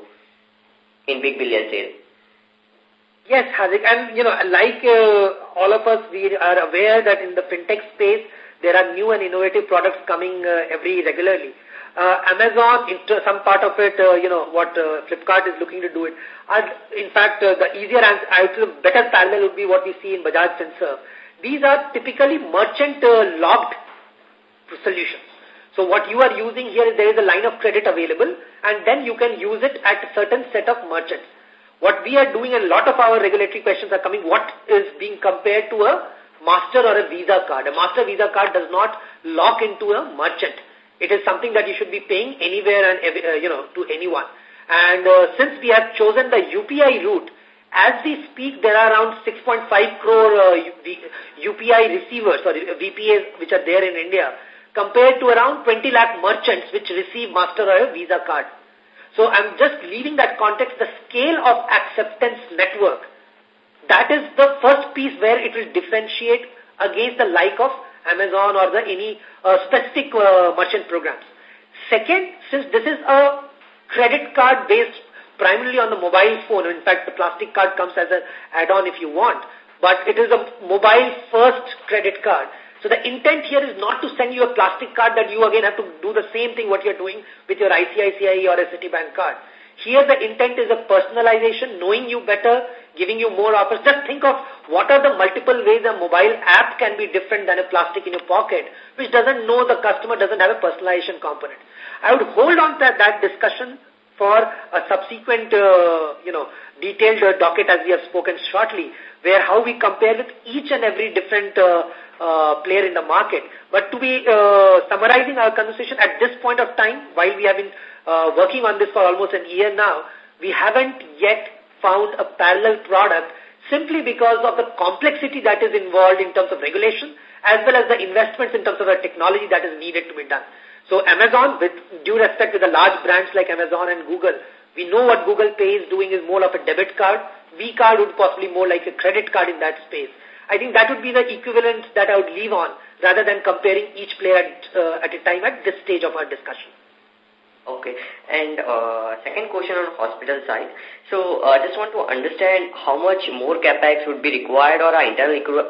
in Big Billion Sale. Yes, Hardik, and you know, like uh, all of us, we are aware that in the fintech space, there are new and innovative products coming uh, every regularly. Uh, Amazon, into some part of it, uh, you know, what uh, Flipkart is looking to do it. And in fact, uh, the easier and I would better parallel would be what we see in Bajaj Finserv. These are typically merchant uh, logged solutions. So what you are using here is there is a line of credit available and then you can use it at a certain set of merchants. What we are doing, a lot of our regulatory questions are coming, what is being compared to a Master or a Visa card. A Master Visa card does not lock into a merchant. It is something that you should be paying anywhere and, uh, you know, to anyone. And uh, since we have chosen the U P I route, as we speak, there are around six point five crore uh, U P I receivers or V P As which are there in India, compared to around twenty lakh merchants which receive Master or a Visa card. So I'm just leaving that context, the scale of acceptance network. That is the first piece where it will differentiate against the like of Amazon or the any uh, specific uh, merchant programs. Second, since this is a credit card based primarily on the mobile phone, in fact the plastic card comes as an add-on if you want, but it is a mobile first credit card. So the intent here is not to send you a plastic card that you again have to do the same thing what you're doing with your I C I C I or a Citibank card. Here the intent is a personalization, knowing you better, giving you more offers. Just think of what are the multiple ways a mobile app can be different than a plastic in your pocket, which doesn't know the customer, doesn't have a personalization component. I would hold on to that discussion for a subsequent, uh, you know, detailed uh, docket as we have spoken shortly, where how we compare with each and every different uh, uh, player in the market. But to be uh, summarizing our conversation at this point of time, while we have been uh, working on this for almost a year now, we haven't yet found a parallel product simply because of the complexity that is involved in terms of regulation as well as the investments in terms of the technology that is needed to be done. So Amazon, with due respect to the large brands like Amazon and Google, we know what Google Pay is doing is more of a debit card. V card would possibly more like a credit card in that space. I think that would be the equivalent that I would leave on rather than comparing each player at, uh, at a time at this stage of our discussion. Okay. And uh, second question on hospital side. So I uh, just want to understand how much more capex would be required or our internal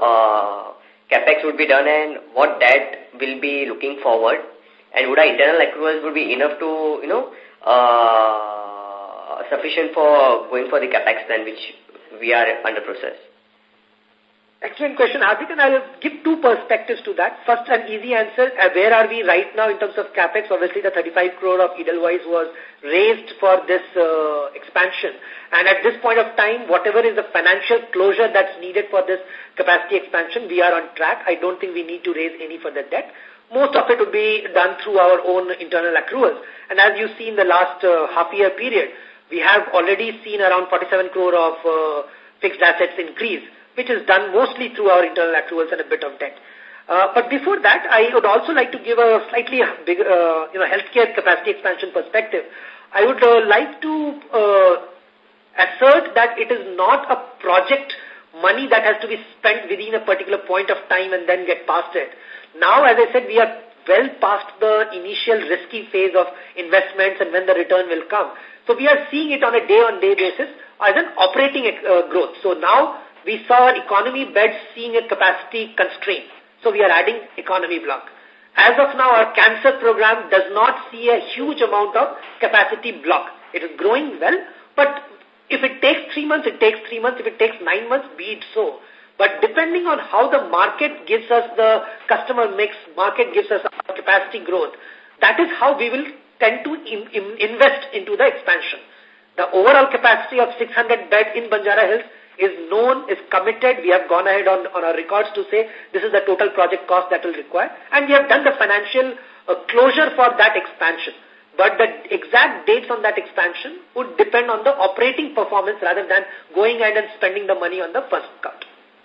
uh, capex would be done and what that will be looking forward. And would our internal accruals would be enough to, you know, uh, sufficient for going for the capex plan which we are under process? Excellent question, Hardik, and I'll give two perspectives to that. First, an easy answer, uh, where are we right now in terms of capex? Obviously, the thirty-five crore of Edelweiss was raised for this uh, expansion. And at this point of time, whatever is the financial closure that's needed for this capacity expansion, we are on track. I don't think we need to raise any further debt. Most of it would be done through our own internal accruals. And as you see in the last uh, half-year period, we have already seen around forty-seven crore of uh, fixed assets increase, which is done mostly through our internal accruals and a bit of debt. Uh, but before that, I would also like to give a slightly big, uh, you know, healthcare capacity expansion perspective. I would uh, like to uh, assert that it is not a project money that has to be spent within a particular point of time and then get past it. Now, as I said, we are well past the initial risky phase of investments and when the return will come. So we are seeing it on a day-on-day basis as an operating uh, growth. So now, we saw economy beds seeing a capacity constraint. So we are adding economy block. As of now, our cancer program does not see a huge amount of capacity block. It is growing well, but if it takes three months, it takes three months. If it takes nine months, be it so. But depending on how the market gives us the customer mix, market gives us our capacity growth, that is how we will tend to in, in invest into the expansion. The overall capacity of six hundred beds in Banjara Hills is known, is committed. We have gone ahead on, on our records to say this is the total project cost that will require. And we have done the financial uh, closure for that expansion. But the exact dates on that expansion would depend on the operating performance rather than going ahead and spending the money on the first cut.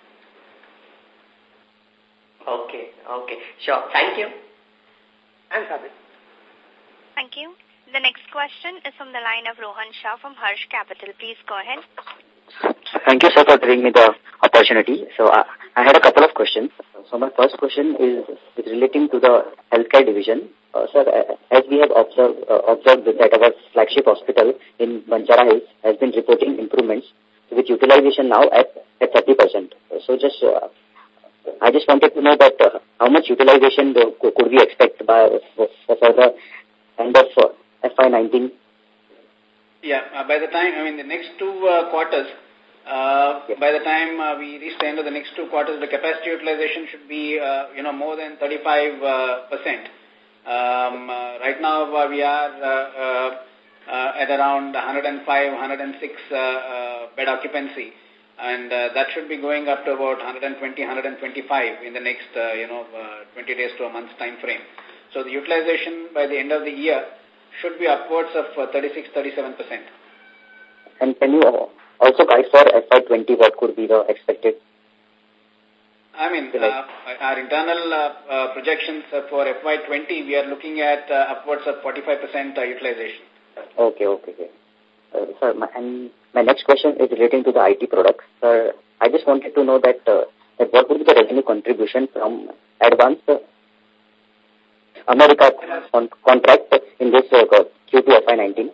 Okay, okay. Sure. Thank you. Thanks, Abid. Thank you. The next question is from the line of Rohan Shah from Harsh Capital. Please go ahead. Thank you, sir, for giving me the opportunity. So, uh, I had a couple of questions. So, my first question is, is relating to the healthcare division. Uh, sir, uh, as we have observed, uh, observed that our flagship hospital in Banjara Hills has been reporting improvements with utilization now at, at thirty percent. So, just uh, I just wanted to know that uh, how much utilization the, could we expect by for, for the end of uh, F Y nineteen? Yeah, uh, by the time, I mean, the next two uh, quarters, uh, yeah. by the time uh, we reach the end of the next two quarters, the capacity utilization should be, uh, you know, more than thirty-five percent. Um, uh, right now, uh, we are uh, uh, uh, at around one oh five, one oh six uh, uh, bed occupancy, and uh, that should be going up to about one twenty, one twenty-five in the next, uh, you know, uh, twenty days to a month's time frame. So the utilization by the end of the year should be upwards of uh, thirty-six, thirty-seven percent. And can you also guide for F Y twenty, what could be the expected? I mean, uh, our internal uh, uh, projections uh, for F Y twenty, we are looking at uh, upwards of forty-five percent uh, utilization. Okay, okay, okay. Uh, sir, my, and my next question is relating to the I T products. Sir, I just wanted to know that, uh, that what would be the revenue contribution from Advanced uh, America on contract in this uh, Q two F Y nineteen?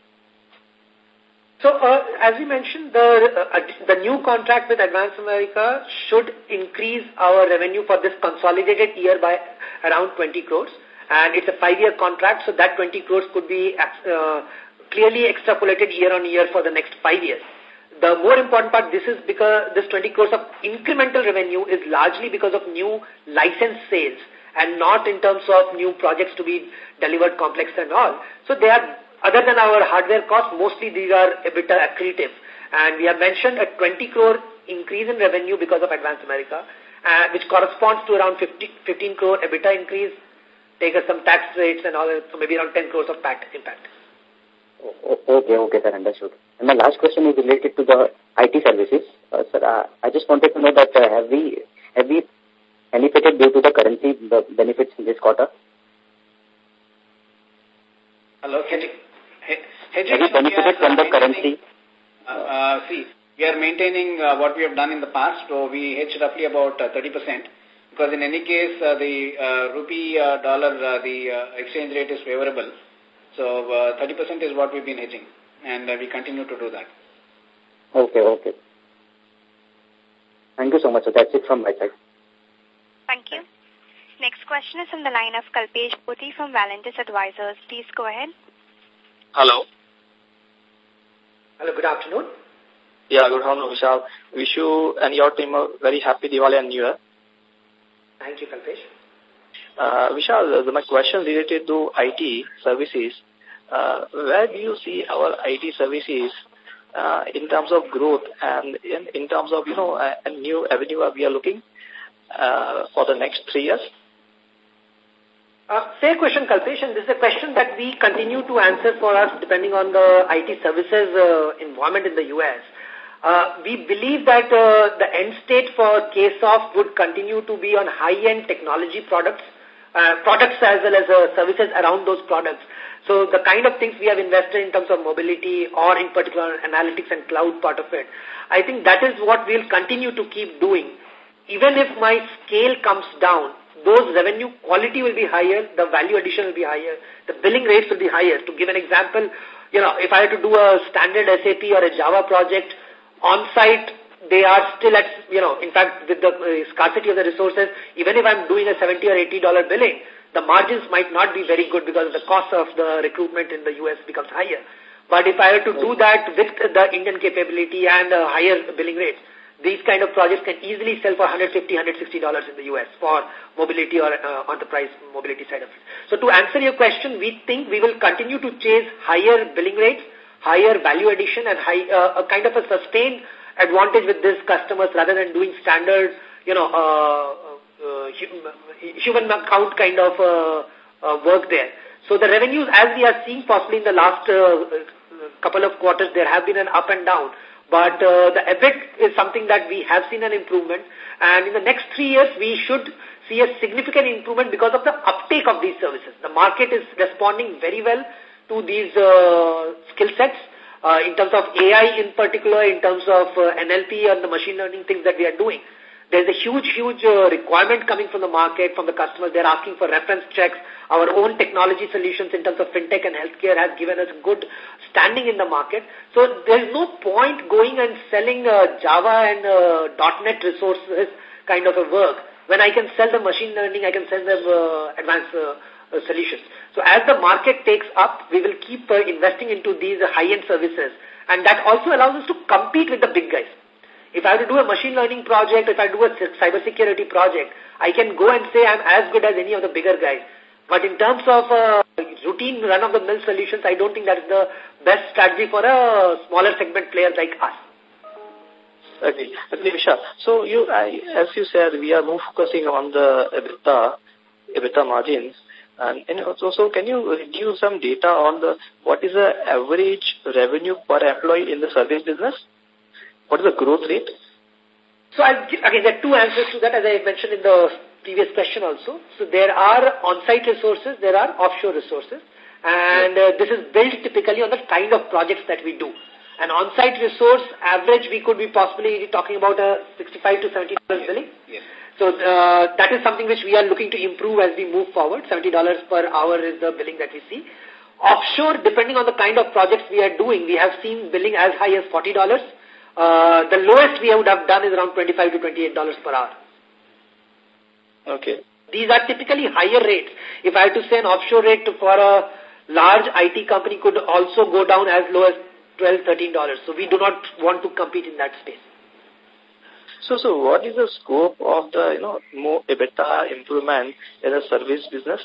So, uh, as we mentioned, the uh, the new contract with Advanced America should increase our revenue for this consolidated year by around twenty crores. And it's a five-year contract, so that twenty crores could be uh, clearly extrapolated year on year for the next five years. The more important part, this is because this twenty crores of incremental revenue is largely because of new license sales and not in terms of new projects to be delivered complex and all. So they are, other than our hardware costs, mostly these are EBITDA accretive. And we have mentioned a twenty crore increase in revenue because of Advanced America, uh, which corresponds to around fifty, fifteen crore EBITDA increase, take us some tax rates and all, so maybe around ten crores of P A T impact. Okay, okay, sir, understood. And my last question is related to the I T services. Uh, sir, uh, I just wanted to know that uh, have we have we benefited due to the currency the benefits in this quarter? Hello, hedging. Hedging. Have you benefited from the currency? Uh, uh, see, we are maintaining uh, what we have done in the past. So we hedge roughly about uh, thirty percent. Because in any case, uh, the uh, rupee uh, dollar, uh, the uh, exchange rate is favorable. So uh, thirty percent is what we've been hedging. And uh, we continue to do that. Okay, okay. Thank you so much. So that's it from my side. Thank you. Next question is from the line of Kalpesh Poti from Valentis Advisors. Please go ahead. Hello. Hello, good afternoon. Yeah, good afternoon, Vishal. Wish you and your team a very happy Diwali and New Year. Thank you, Kalpesh. Uh, Vishal, my question related to I T services. Uh, where do you see our I T services uh, in terms of growth and in, in terms of, you know, a, a new avenue we are looking uh, for the next three years? Uh, fair question, Kalpesh, and this is a question that we continue to answer for us depending on the I T services uh, environment in the U S. Uh, we believe that uh, the end state for Ksoft would continue to be on high-end technology products, uh, products as well as uh, services around those products. So the kind of things we have invested in terms of mobility or in particular analytics and cloud part of it, I think that is what we'll continue to keep doing. Even if my scale comes down, those revenue quality will be higher, the value addition will be higher, the billing rates will be higher. To give an example, you know, if I had to do a standard S A P or a Java project on-site, they are still at, you know, in fact, with the uh, scarcity of the resources, even if I'm doing a seventy or eighty dollar billing, the margins might not be very good because the cost of the recruitment in the U S becomes higher. But if I were to do that with the Indian capability and uh, higher billing rates, these kind of projects can easily sell for one hundred fifty, one hundred sixty dollars in the U S for mobility or uh, enterprise mobility side of it. So to answer your question, we think we will continue to chase higher billing rates, higher value addition, and high, uh, a kind of a sustained advantage with these customers rather than doing standard, you know, uh, uh, human account kind of uh, uh, work there. So the revenues, as we are seeing possibly in the last uh, couple of quarters, there have been an up and down. But uh, the EBIT is something that we have seen an improvement. And in the next three years, we should see a significant improvement because of the uptake of these services. The market is responding very well to these uh, skill sets uh, in terms of A I in particular, in terms of uh, N L P and the machine learning things that we are doing. There's a huge, huge uh, requirement coming from the market, from the customers. They're asking for reference checks. Our own technology solutions in terms of fintech and healthcare has given us good standing in the market. So there's no point going and selling uh, Java and uh, .NET resources kind of a work. When I can sell the machine learning, I can sell them uh, advanced uh, uh, solutions. So as the market takes up, we will keep uh, investing into these uh, high-end services. And that also allows us to compete with the big guys. If I have to do a machine learning project, if I do a cybersecurity project, I can go and say I'm as good as any of the bigger guys. But in terms of uh, routine run-of-the-mill solutions, I don't think that is the best strategy for a smaller segment player like us. Okay, okay, Vishal. So you, I, as you said, we are more focusing on the EBITDA, EBITDA margins. And, and also, so can you give some data on the what is the average revenue per employee in the service business? What is the growth rate? So, I'll give, again, there are two answers to that, as I mentioned in the previous question also. So, there are on-site resources, there are offshore resources, and uh, this is built typically on the kind of projects that we do. An on-site resource, average, we could be possibly talking about a sixty-five to seventy dollars billing. Yes. So, uh, that is something which we are looking to improve as we move forward. seventy dollars per hour is the billing that we see. Offshore, depending on the kind of projects we are doing, we have seen billing as high as forty dollars. Uh, the lowest we would have done is around twenty-five to twenty-eight dollars per hour. Okay. These are typically higher rates. If I had to say an offshore rate for a large I T company could also go down as low as twelve, thirteen dollars. So we do not want to compete in that space. So, so what is the scope of the, you know, more EBITDA improvement in the service business?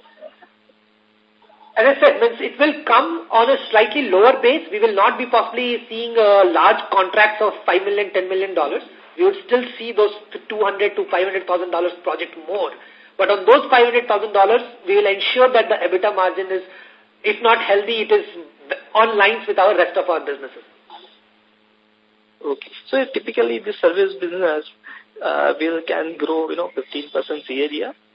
As I said, it will come on a slightly lower base. We will not be possibly seeing uh, large contracts of five million dollars, ten million dollars. We would still see those two hundred thousand to five hundred thousand dollars project more. But on those five hundred thousand dollars, we will ensure that the EBITDA margin is, if not healthy, it is on lines with our rest of our businesses. Okay. So typically the service business uh, will can grow, you know, fifteen percent C A G R?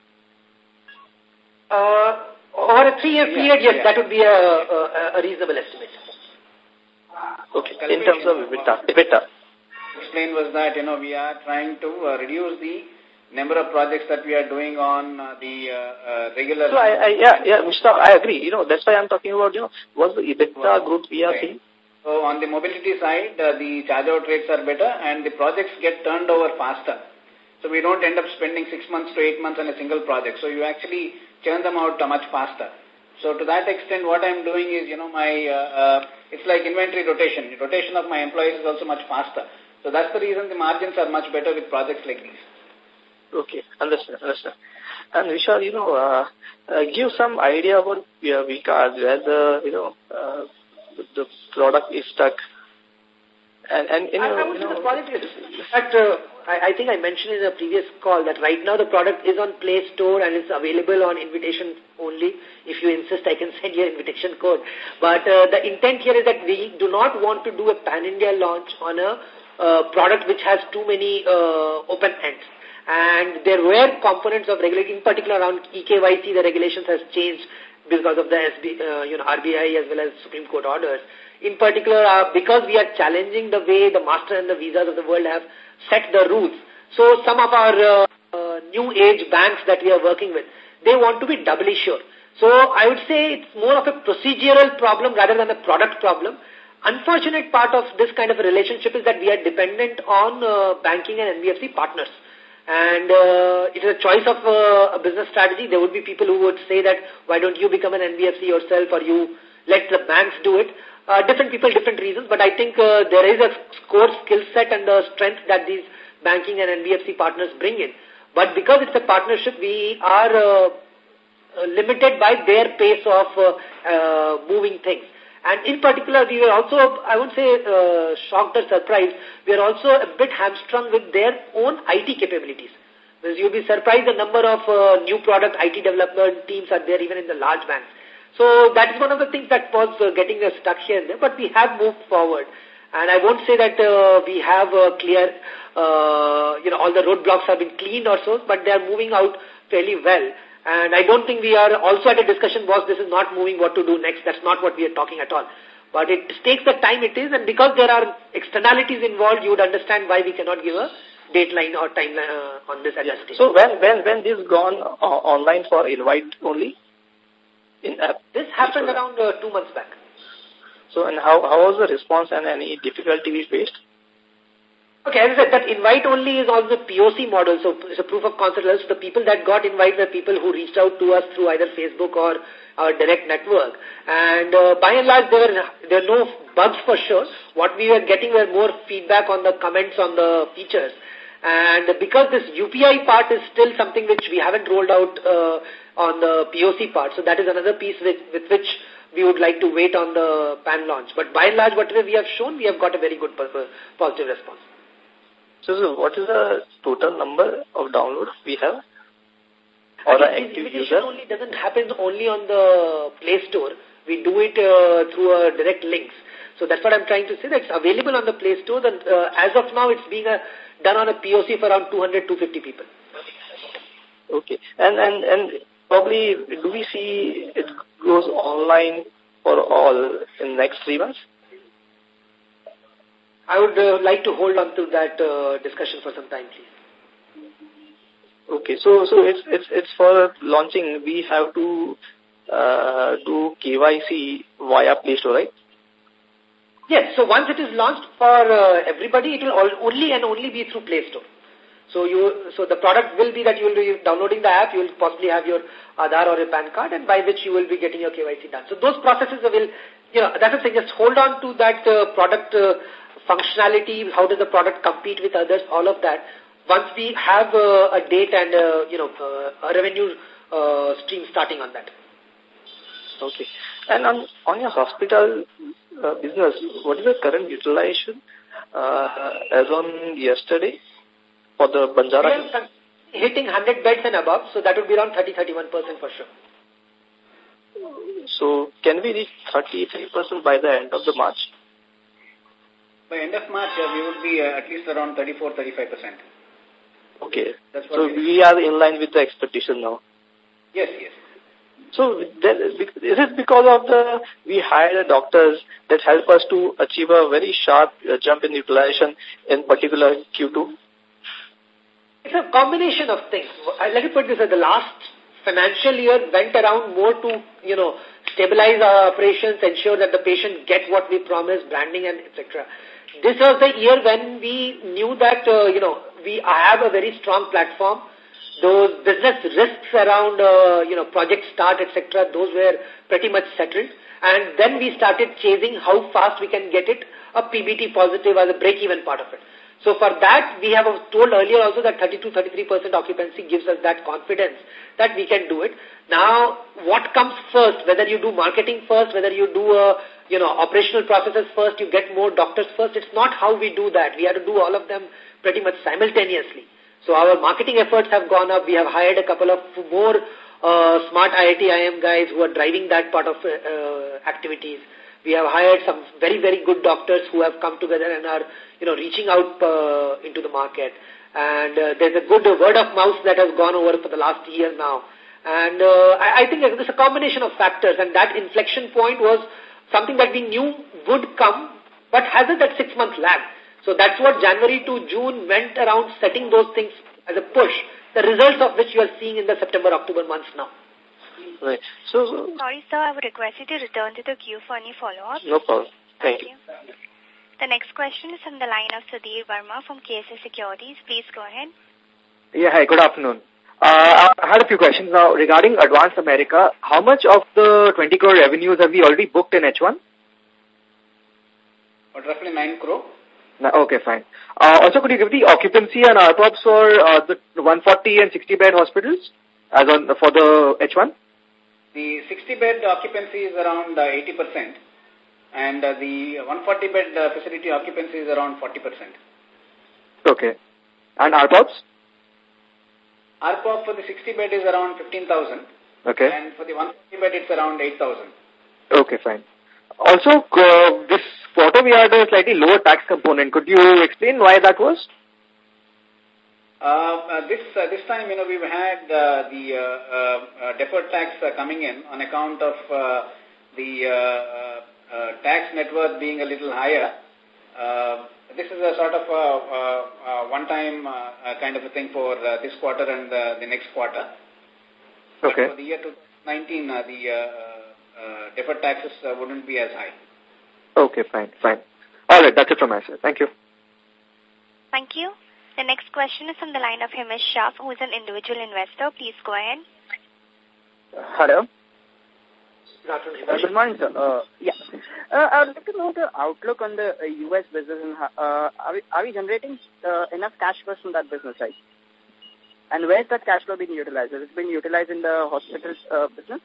Uh, over a three-year yeah, period, yes, yeah. that would be a, a, a reasonable estimate. Okay. In terms of EBITDA. EBITDA. Explain was that, you know, we are trying to uh, reduce the number of projects that we are doing on uh, the uh, uh, regular... So, I, I, yeah, yeah, Mister I agree. You know, that's why I'm talking about, you know, what's the EBITDA well, growth we are seeing? So, on the mobility side, uh, the charge-out rates are better and the projects get turned over faster. So, we don't end up spending six months to eight months on a single project. So, you actually churn them out uh, much faster. So to that extent, what I'm doing is, you know, my, uh, uh, it's like inventory rotation. Rotation of my employees is also much faster. So that's the reason the margins are much better with projects like these. Okay, understand, understand. And Vishal, you know, uh, uh, give some idea about your V-Card, where the, you know, uh, the product is stuck. And, and you know, I, I would you know, say the product is, in fact, uh, I, I think I mentioned in a previous call that right now the product is on Play Store and it's available on invitation only. If you insist, I can send you an invitation code. But uh, the intent here is that we do not want to do a pan-India launch on a uh, product which has too many uh, open ends. And there were components of regulation, in particular around E K Y C, the regulations has changed because of the S B, uh, you know, R B I as well as Supreme Court orders. In particular, uh, because we are challenging the way the master and the visas of the world have set the rules. So some of our uh, uh, new age banks that we are working with, they want to be doubly sure. So I would say it's more of a procedural problem rather than a product problem. Unfortunate part of this kind of a relationship is that we are dependent on uh, banking and N B F C partners. And uh, it is a choice of uh, a business strategy. There would be people who would say that, why don't you become an N B F C yourself, or you let the banks do it. Uh, different people, different reasons, but I think uh, there is a core skill set and the strength that these banking and N B F C partners bring in. But because it's a partnership, we are uh, uh, limited by their pace of uh, uh, moving things. And in particular, we were also, I would say, uh, shocked or surprised, we are also a bit hamstrung with their own I T capabilities. Because you'll be surprised the number of uh, new product I T development teams are there even in the large banks. So that is one of the things that was uh, getting us stuck here and there, but we have moved forward. And I won't say that uh, we have a clear, uh, you know, all the roadblocks have been cleaned or so, but they are moving out fairly well. And I don't think we are also at a discussion, boss, this is not moving, what to do next. That's not what we are talking at all. But it takes the time it is, and because there are externalities involved, you would understand why we cannot give a dateline or timeline uh, on this at yes. this stage. So when, when, when this gone uh, online for invite only? In app? This happened around uh, two months back. So, and how, how was the response and any difficulty we faced? Okay, as I said, that invite only is on the P O C model, so it's a proof of concept. So the people that got invite were people who reached out to us through either Facebook or our direct network. And uh, by and large, there were, there were no bugs for sure. What we were getting were more feedback on the comments on the features. And because this U P I part is still something which we haven't rolled out uh, on the P O C part, so that is another piece with, with which we would like to wait on the PAN launch. But by and large, whatever we have shown, we have got a very good positive response. So, so what is the total number of downloads we have? Or the active user? Only doesn't happen only on the Play Store. We do it uh, through a direct links. So that's what I'm trying to say. That's available on the Play Store. And uh, as of now, it's being a, done on a P O C for around two hundred to two hundred fifty people. Okay. And, and, and probably, do we see it goes online for all in next three months? I would uh, like to hold on to that uh, discussion for some time, please. Okay, so so it's it's it's for launching. We have to uh, do K Y C via Play Store, right? Yes. So once it is launched for uh, everybody, it will all, only and only be through Play Store. So you so the product will be that you will be downloading the app. You will possibly have your Aadhaar or your PAN card, and by which you will be getting your K Y C done. So those processes will, you know, that's the thing. Just hold on to that uh, product. Uh, functionality, how does the product compete with others, all of that. Once we have uh, a date and, uh, you know, uh, a revenue uh, stream starting on that. Okay. And on, on your hospital uh, business, what is the current utilization uh, as on yesterday for the Banjara? We are hitting one hundred beds and above, so that would be around thirty to thirty-one percent for sure. So can we reach thirty-three percent by the end of the March? By end of March, uh, we would be uh, at least around thirty-four to thirty-five percent. Okay. That's what so we, we are in line with the expectation now. Yes, yes. So then, is it because of the, we hire doctors that help us to achieve a very sharp uh, jump in utilization, in particular Q two? It's a combination of things. Let me put this as the last financial year went around more to, you know, stabilize our operations, ensure that the patient gets what we promised, branding and et cetera. This was the year when we knew that, uh, you know, we have a very strong platform. Those business risks around, uh, you know, project start, et cetera, those were pretty much settled. And then we started chasing how fast we can get it a P B T positive as a break-even part of it. So for that, we have told earlier also that thirty-two to thirty-three percent occupancy gives us that confidence that we can do it. Now, what comes first, whether you do marketing first, whether you do, a, you know, operational processes first, you get more doctors first, it's not how we do that. We have to do all of them pretty much simultaneously. So our marketing efforts have gone up. We have hired a couple of more uh, smart I I T I M guys who are driving that part of uh, activities. We have hired some very, very good doctors who have come together and are, you know, reaching out uh, into the market. And uh, there's a good word of mouth that has gone over for the last year now. And uh, I, I think it's a combination of factors. And that inflection point was something that we knew would come, but has it that six-month lag. So that's what January to June went around setting those things as a push, the results of which you are seeing in the September, October months now. Right. So, so, sorry, sir, I would request you to return to the queue for any follow-up. No problem. Thank, Thank you. you. The next question is from the line of Sudhir Verma from K S A Securities. Please go ahead. Yeah, hi, good afternoon. Uh, I had a few questions now regarding Advanced America. How much of the twenty crore revenues have we already booked in H one? Or roughly nine crore. No, okay, fine. Uh, also, could you give the occupancy and R P O Ps for uh, the one forty and sixty bed hospitals as on for the H one? The sixty bed occupancy is around uh, eighty percent and uh, the one forty bed uh, facility occupancy is around forty percent. Okay. And R P O Ps? R P O P for the sixty bed is around fifteen thousand. Okay. And for the one forty bed it's around eight thousand. Okay, fine. Also, uh, this quarter we had a slightly lower tax component. Could you explain why that was? Uh, uh, this uh, this time, you know, we've had uh, the uh, uh, deferred tax uh, coming in on account of uh, the uh, uh, tax net worth being a little higher. Uh, this is a sort of a, a, a one-time uh, kind of a thing for uh, this quarter and uh, the next quarter. Okay. But for the year twenty nineteen, uh, the uh, uh, deferred taxes uh, wouldn't be as high. Okay, fine, fine. All right, that's it from my side. Thank you. Thank you. The next question is from the line of Himesh Shah, who is an individual investor. Please go ahead. Hello. Good afternoon, uh, Good morning, sir. Uh, yeah. Uh, I would like to know the outlook on the uh, U S business. And, uh, are, we, are we generating uh, enough cash flows from that business side? And where is that cash flow being utilized? Is it being utilized in the hospitals uh, business?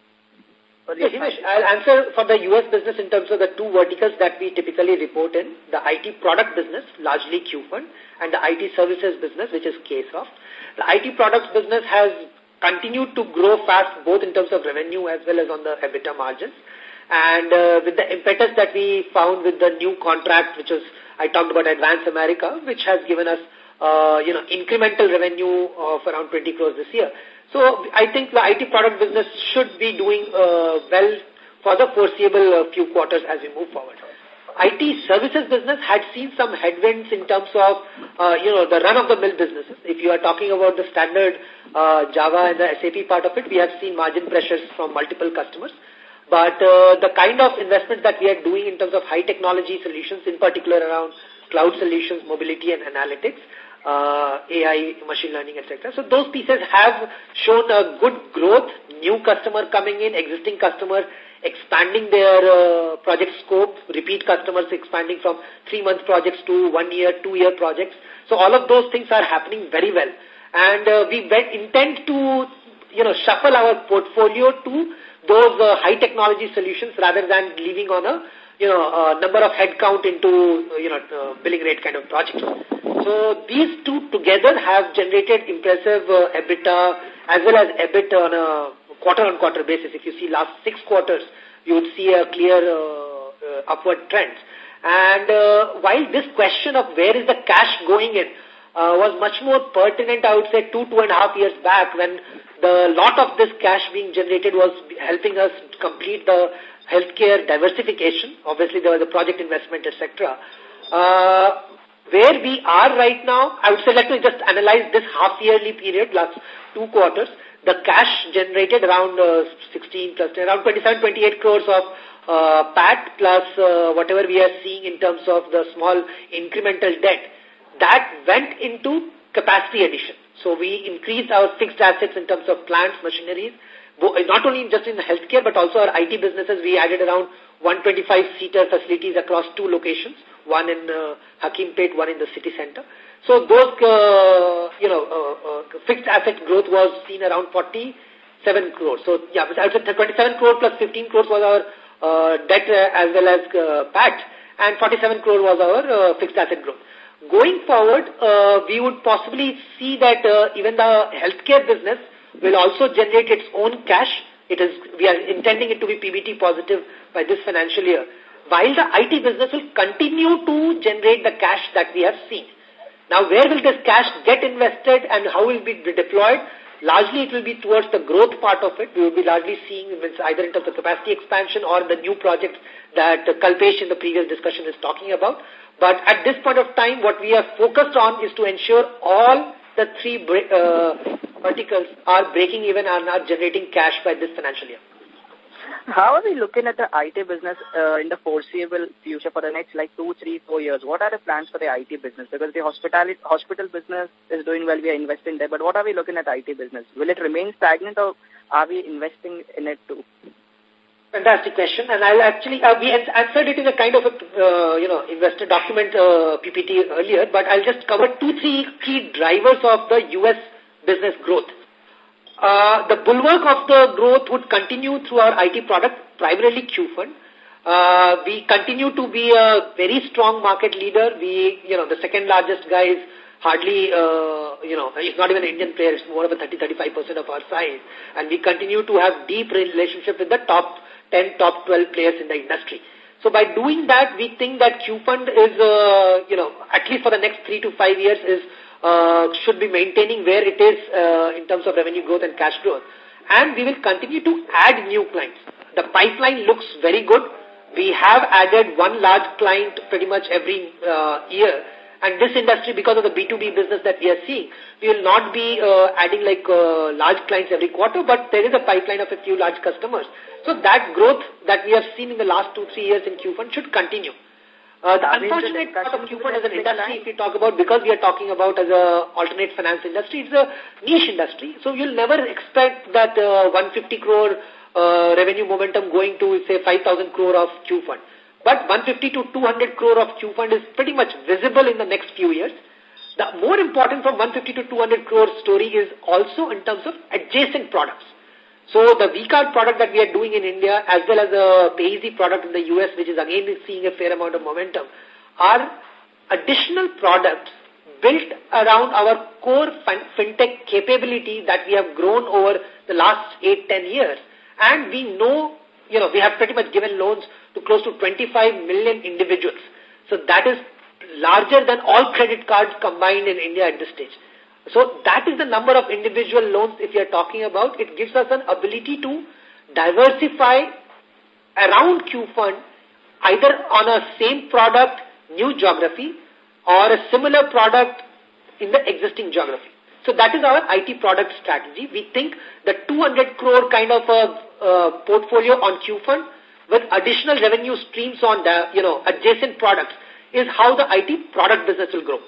Yeah, Himesh, I'll answer for the U S business in terms of the two verticals that we typically report in, the I T product business, largely Q Fund, and the I T services business, which is Ksoft. The I T products business has continued to grow fast, both in terms of revenue as well as on the EBITDA margins. And uh, with the impetus that we found with the new contract, which was, I talked about Advanced America, which has given us, uh, you know, incremental revenue of around twenty crores this year. So I think the I T product business should be doing uh, well for the foreseeable uh, few quarters as we move forward. I T services business had seen some headwinds in terms of, uh, you know, the run-of-the-mill businesses. If you are talking about the standard uh, Java and the S A P part of it, we have seen margin pressures from multiple customers. But uh, the kind of investment that we are doing in terms of high technology solutions, in particular around cloud solutions, mobility and analytics, uh, A I, machine learning, et cetera. So those pieces have shown a good growth, new customer coming in, existing customer expanding their uh, project scope, repeat customers expanding from three-month projects to one-year, two-year projects. So all of those things are happening very well. And uh, we intend to, you know, shuffle our portfolio to those uh, high technology solutions rather than leaving on a, you know, uh, number of headcount into, you know, uh, billing rate kind of projects. So these two together have generated impressive uh, EBITDA as well as EBIT on a quarter-on-quarter basis. If you see last six quarters, you would see a clear uh, uh, upward trend. And uh, while this question of where is the cash going in uh, was much more pertinent, I would say two, two and a half years back, when the lot of this cash being generated was helping us complete the healthcare diversification. Obviously, there was a project investment, et cetera. Uh, where we are right now, I would say, let me just analyze this half-yearly period, last two quarters. The cash generated around uh, sixteen plus, around twenty-seven, twenty-eight crores of uh, P A T plus uh, whatever we are seeing in terms of the small incremental debt, that went into capacity addition. So we increased our fixed assets in terms of plants, machineries, not only just in the healthcare, but also our I T businesses. We added around one hundred twenty-five seater facilities across two locations, one in uh, Hakimpet, one in the city center. So those, uh, you know, uh, uh, fixed asset growth was seen around forty-seven crores. So yeah, I would say twenty-seven crore plus fifteen crores was our uh, debt uh, as well as uh, P A T, and forty-seven crore was our uh, fixed asset growth. Going forward, uh, we would possibly see that uh, even the healthcare business will also generate its own cash. It is, we are intending it to be P B T positive by this financial year, while the I T business will continue to generate the cash that we have seen. Now, where will this cash get invested and how will it be deployed? Largely, it will be towards the growth part of it. We will be largely seeing either in terms of capacity expansion or the new projects that Kalpesh in the previous discussion is talking about. But at this point of time, what we are focused on is to ensure all the three uh, verticals are breaking even and are generating cash by this financial year. How are we looking at the I T business uh, in the foreseeable future for the next like two, three, four years? What are the plans for the I T business? Because the hospitality, hospital business is doing well, we are investing there. But what are we looking at I T business? Will it remain stagnant or are we investing in it too? Fantastic question, and I'll actually, uh, we answered it in a kind of a, uh, you know, investor document uh, P P T earlier, but I'll just cover two, three key drivers of the U S business growth. Uh, the bulwark of the growth would continue through our I T product, primarily Q Fund. Uh, we continue to be a very strong market leader. We, you know, the second largest guy is hardly, uh, you know, it's not even an Indian player, it's more of a thirty to thirty-five percent of our size. And we continue to have deep relationship with the top ten, top twelve players in the industry. So by doing that, we think that Q Fund is, uh, you know, at least for the next three to five years is, uh, should be maintaining where it is, uh, in terms of revenue growth and cash growth. And we will continue to add new clients. The pipeline looks very good. We have added one large client pretty much every, uh, year. And this industry, because of the B two B business that we are seeing, we will not be uh, adding like uh, large clients every quarter, but there is a pipeline of a few large customers. So that growth that we have seen in the last two, three years in Q Fund should continue. Uh, the unfortunate part of Q Fund as an industry, if we talk about, because we are talking about as a alternate finance industry, it's a niche industry. So you'll never expect that uh, one hundred fifty crore uh, revenue momentum going to, say, five thousand crore of Q Fund. But one hundred fifty to two hundred crore of Q Fund is pretty much visible in the next few years. The more important from one hundred fifty to two hundred crore story is also in terms of adjacent products. So the V-Card product that we are doing in India, as well as the PayEasy product in the U S, which is again seeing a fair amount of momentum, are additional products built around our core fintech capability that we have grown over the last eight, ten years. And we know, you know, we have pretty much given loans to close to twenty-five million individuals. So that is larger than all credit cards combined in India at this stage. So that is the number of individual loans if you are talking about. It gives us an ability to diversify around Q Fund either on a same product, new geography, or a similar product in the existing geography. So that is our I T product strategy. We think the two hundred crore kind of a uh, portfolio on Q Fund with additional revenue streams on the, you know, adjacent products is how the I T product business will grow.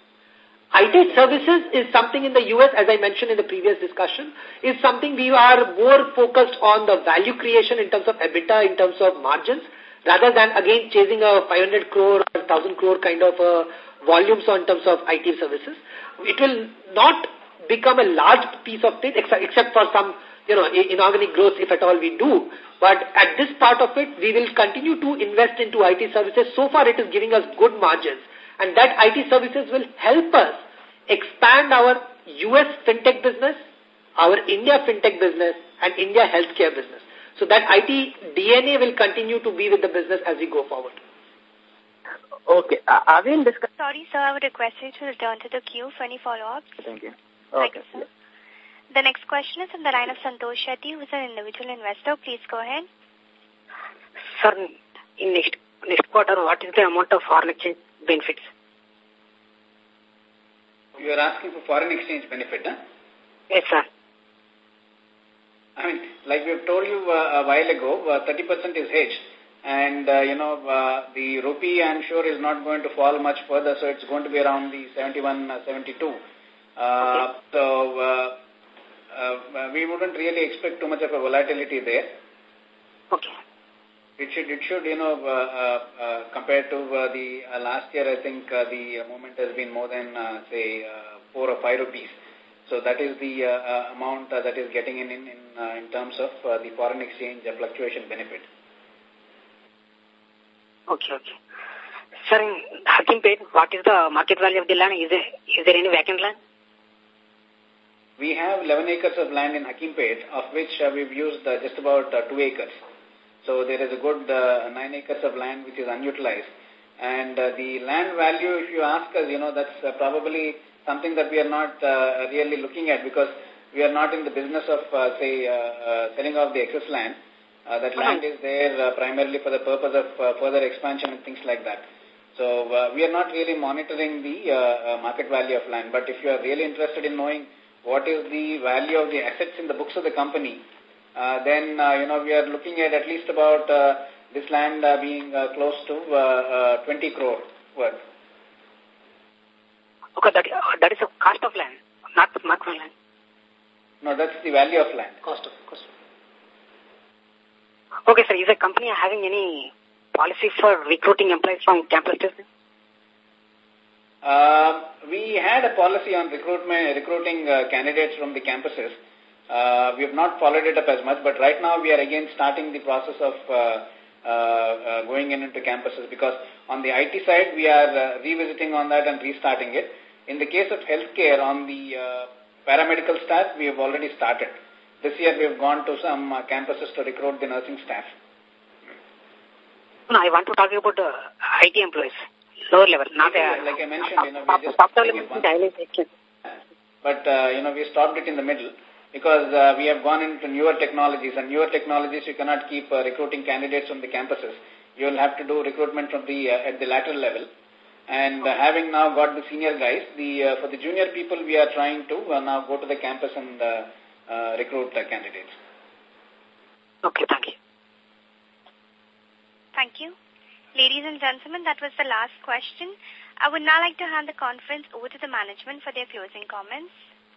I T services is something in the U S, as I mentioned in the previous discussion, is something we are more focused on the value creation in terms of EBITDA, in terms of margins, rather than again chasing a five hundred crore or one thousand crore kind of uh, volumes on terms of I T services. It will not become a large piece of it, except, except for some, you know, inorganic growth, if at all we do. But at this part of it, we will continue to invest into I T services. So far, it is giving us good margins. And that I T services will help us expand our U S fintech business, our India fintech business, and India healthcare business. So that I T D N A will continue to be with the business as we go forward. Okay. Uh, are we in discussion? Sorry, sir. I would request you to return to the queue for any follow-ups. Thank you. Thank okay. you, sir. The next question is on the line of Santosh Shetty, who is an individual investor. Please go ahead. Sir, in next, next quarter, what is the amount of foreign exchange benefits? You are asking for foreign exchange benefit, huh? Yes, sir. I mean, like we have told you uh, a while ago, uh, thirty percent is hedged. And, uh, you know, uh, the rupee, I'm sure, is not going to fall much further, so it's going to be around the seventy-one, seventy-two. Uh, okay. So uh, uh, we wouldn't really expect too much of a volatility there. Okay. It should, it should, you know, uh, uh, uh, compared to uh, the uh, last year, I think uh, the movement has been more than, uh, say, uh, four or five rupees. So that is the uh, uh, amount uh, that is getting in in, in, uh, in terms of uh, the foreign exchange uh, fluctuation benefit. Okay, okay. Sir, in Hakimpet, what is the market value of the land? Is there, is there any vacant land? We have eleven acres of land in Hakimpet, of which uh, we've used uh, just about uh, two acres. So there is a good uh, nine acres of land which is unutilized. And uh, the land value, if you ask us, you know, that's uh, probably something that we are not uh, really looking at because we are not in the business of, uh, say, uh, uh, selling off the excess land. Uh, that land is there uh, primarily for the purpose of uh, further expansion and things like that. So uh, we are not really monitoring the uh, uh, market value of land. But if you are really interested in knowing what is the value of the assets in the books of the company, uh, then, uh, you know, we are looking at at least about uh, this land uh, being uh, close to uh, uh, twenty crore worth. Okay, that, uh, that is a cost of land, not market land. No, that's the value of land. Cost of, cost of. Okay, sir, is the company having any policy for recruiting employees from campus testing? Uh, we had a policy on recruitment, recruiting uh, candidates from the campuses. Uh, we have not followed it up as much, but right now we are again starting the process of uh, uh, uh, going in into campuses because on the I T side we are uh, revisiting on that and restarting it. In the case of healthcare, on the uh, paramedical staff, we have already started. This year we have gone to some uh, campuses to recruit the nursing staff. No, I want to talk about uh, I T employees, lower level, not uh, like I mentioned, you know, we just top level. But uh, you know, we stopped it in the middle because uh, we have gone into newer technologies, and newer technologies you cannot keep uh, recruiting candidates from the campuses. You will have to do recruitment from the uh, at the lateral level. And uh, having now got the senior guys, the uh, for the junior people, we are trying to uh, now go to the campus and uh, uh, recruit uh, candidates. Okay, thank you. Thank you. Ladies and gentlemen, that was the last question. I would now like to hand the conference over to the management for their closing comments.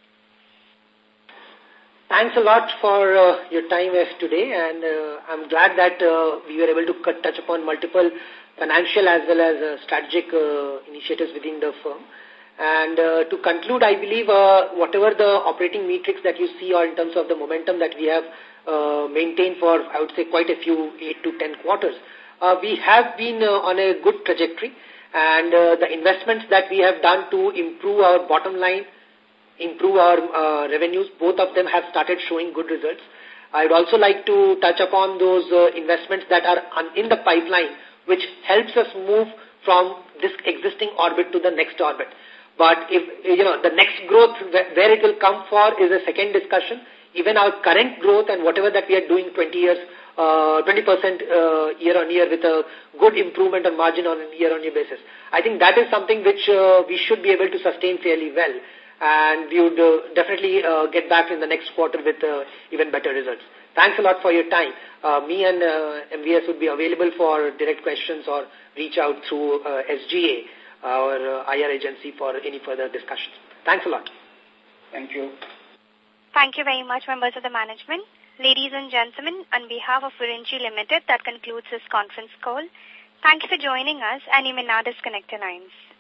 Thanks a lot for uh, your time today, and uh, I'm glad that uh, we were able to cut, touch upon multiple financial as well as uh, strategic uh, initiatives within the firm. And uh, to conclude, I believe uh, whatever the operating metrics that you see or in terms of the momentum that we have uh, maintained for, I would say, quite a few, eight to ten quarters, uh, we have been uh, on a good trajectory. And uh, the investments that we have done to improve our bottom line, improve our uh, revenues, both of them have started showing good results. I would also like to touch upon those uh, investments that are in the pipeline, which helps us move from this existing orbit to the next orbit. But if, you know, the next growth, where it will come for is a second discussion. Even our current growth and whatever that we are doing twenty years, uh, twenty percent uh, year on year with a good improvement on margin on a year on year basis. I think that is something which uh, we should be able to sustain fairly well. And we would uh, definitely uh, get back in the next quarter with uh, even better results. Thanks a lot for your time. Uh, me and uh, M V S would be available for direct questions or reach out through uh, S G A, our uh, I R agency, for any further discussions. Thanks a lot. Thank you. Thank you very much, members of the management. Ladies and gentlemen, on behalf of Virinchi Limited, that concludes this conference call. Thank you for joining us, and you may now disconnect your lines.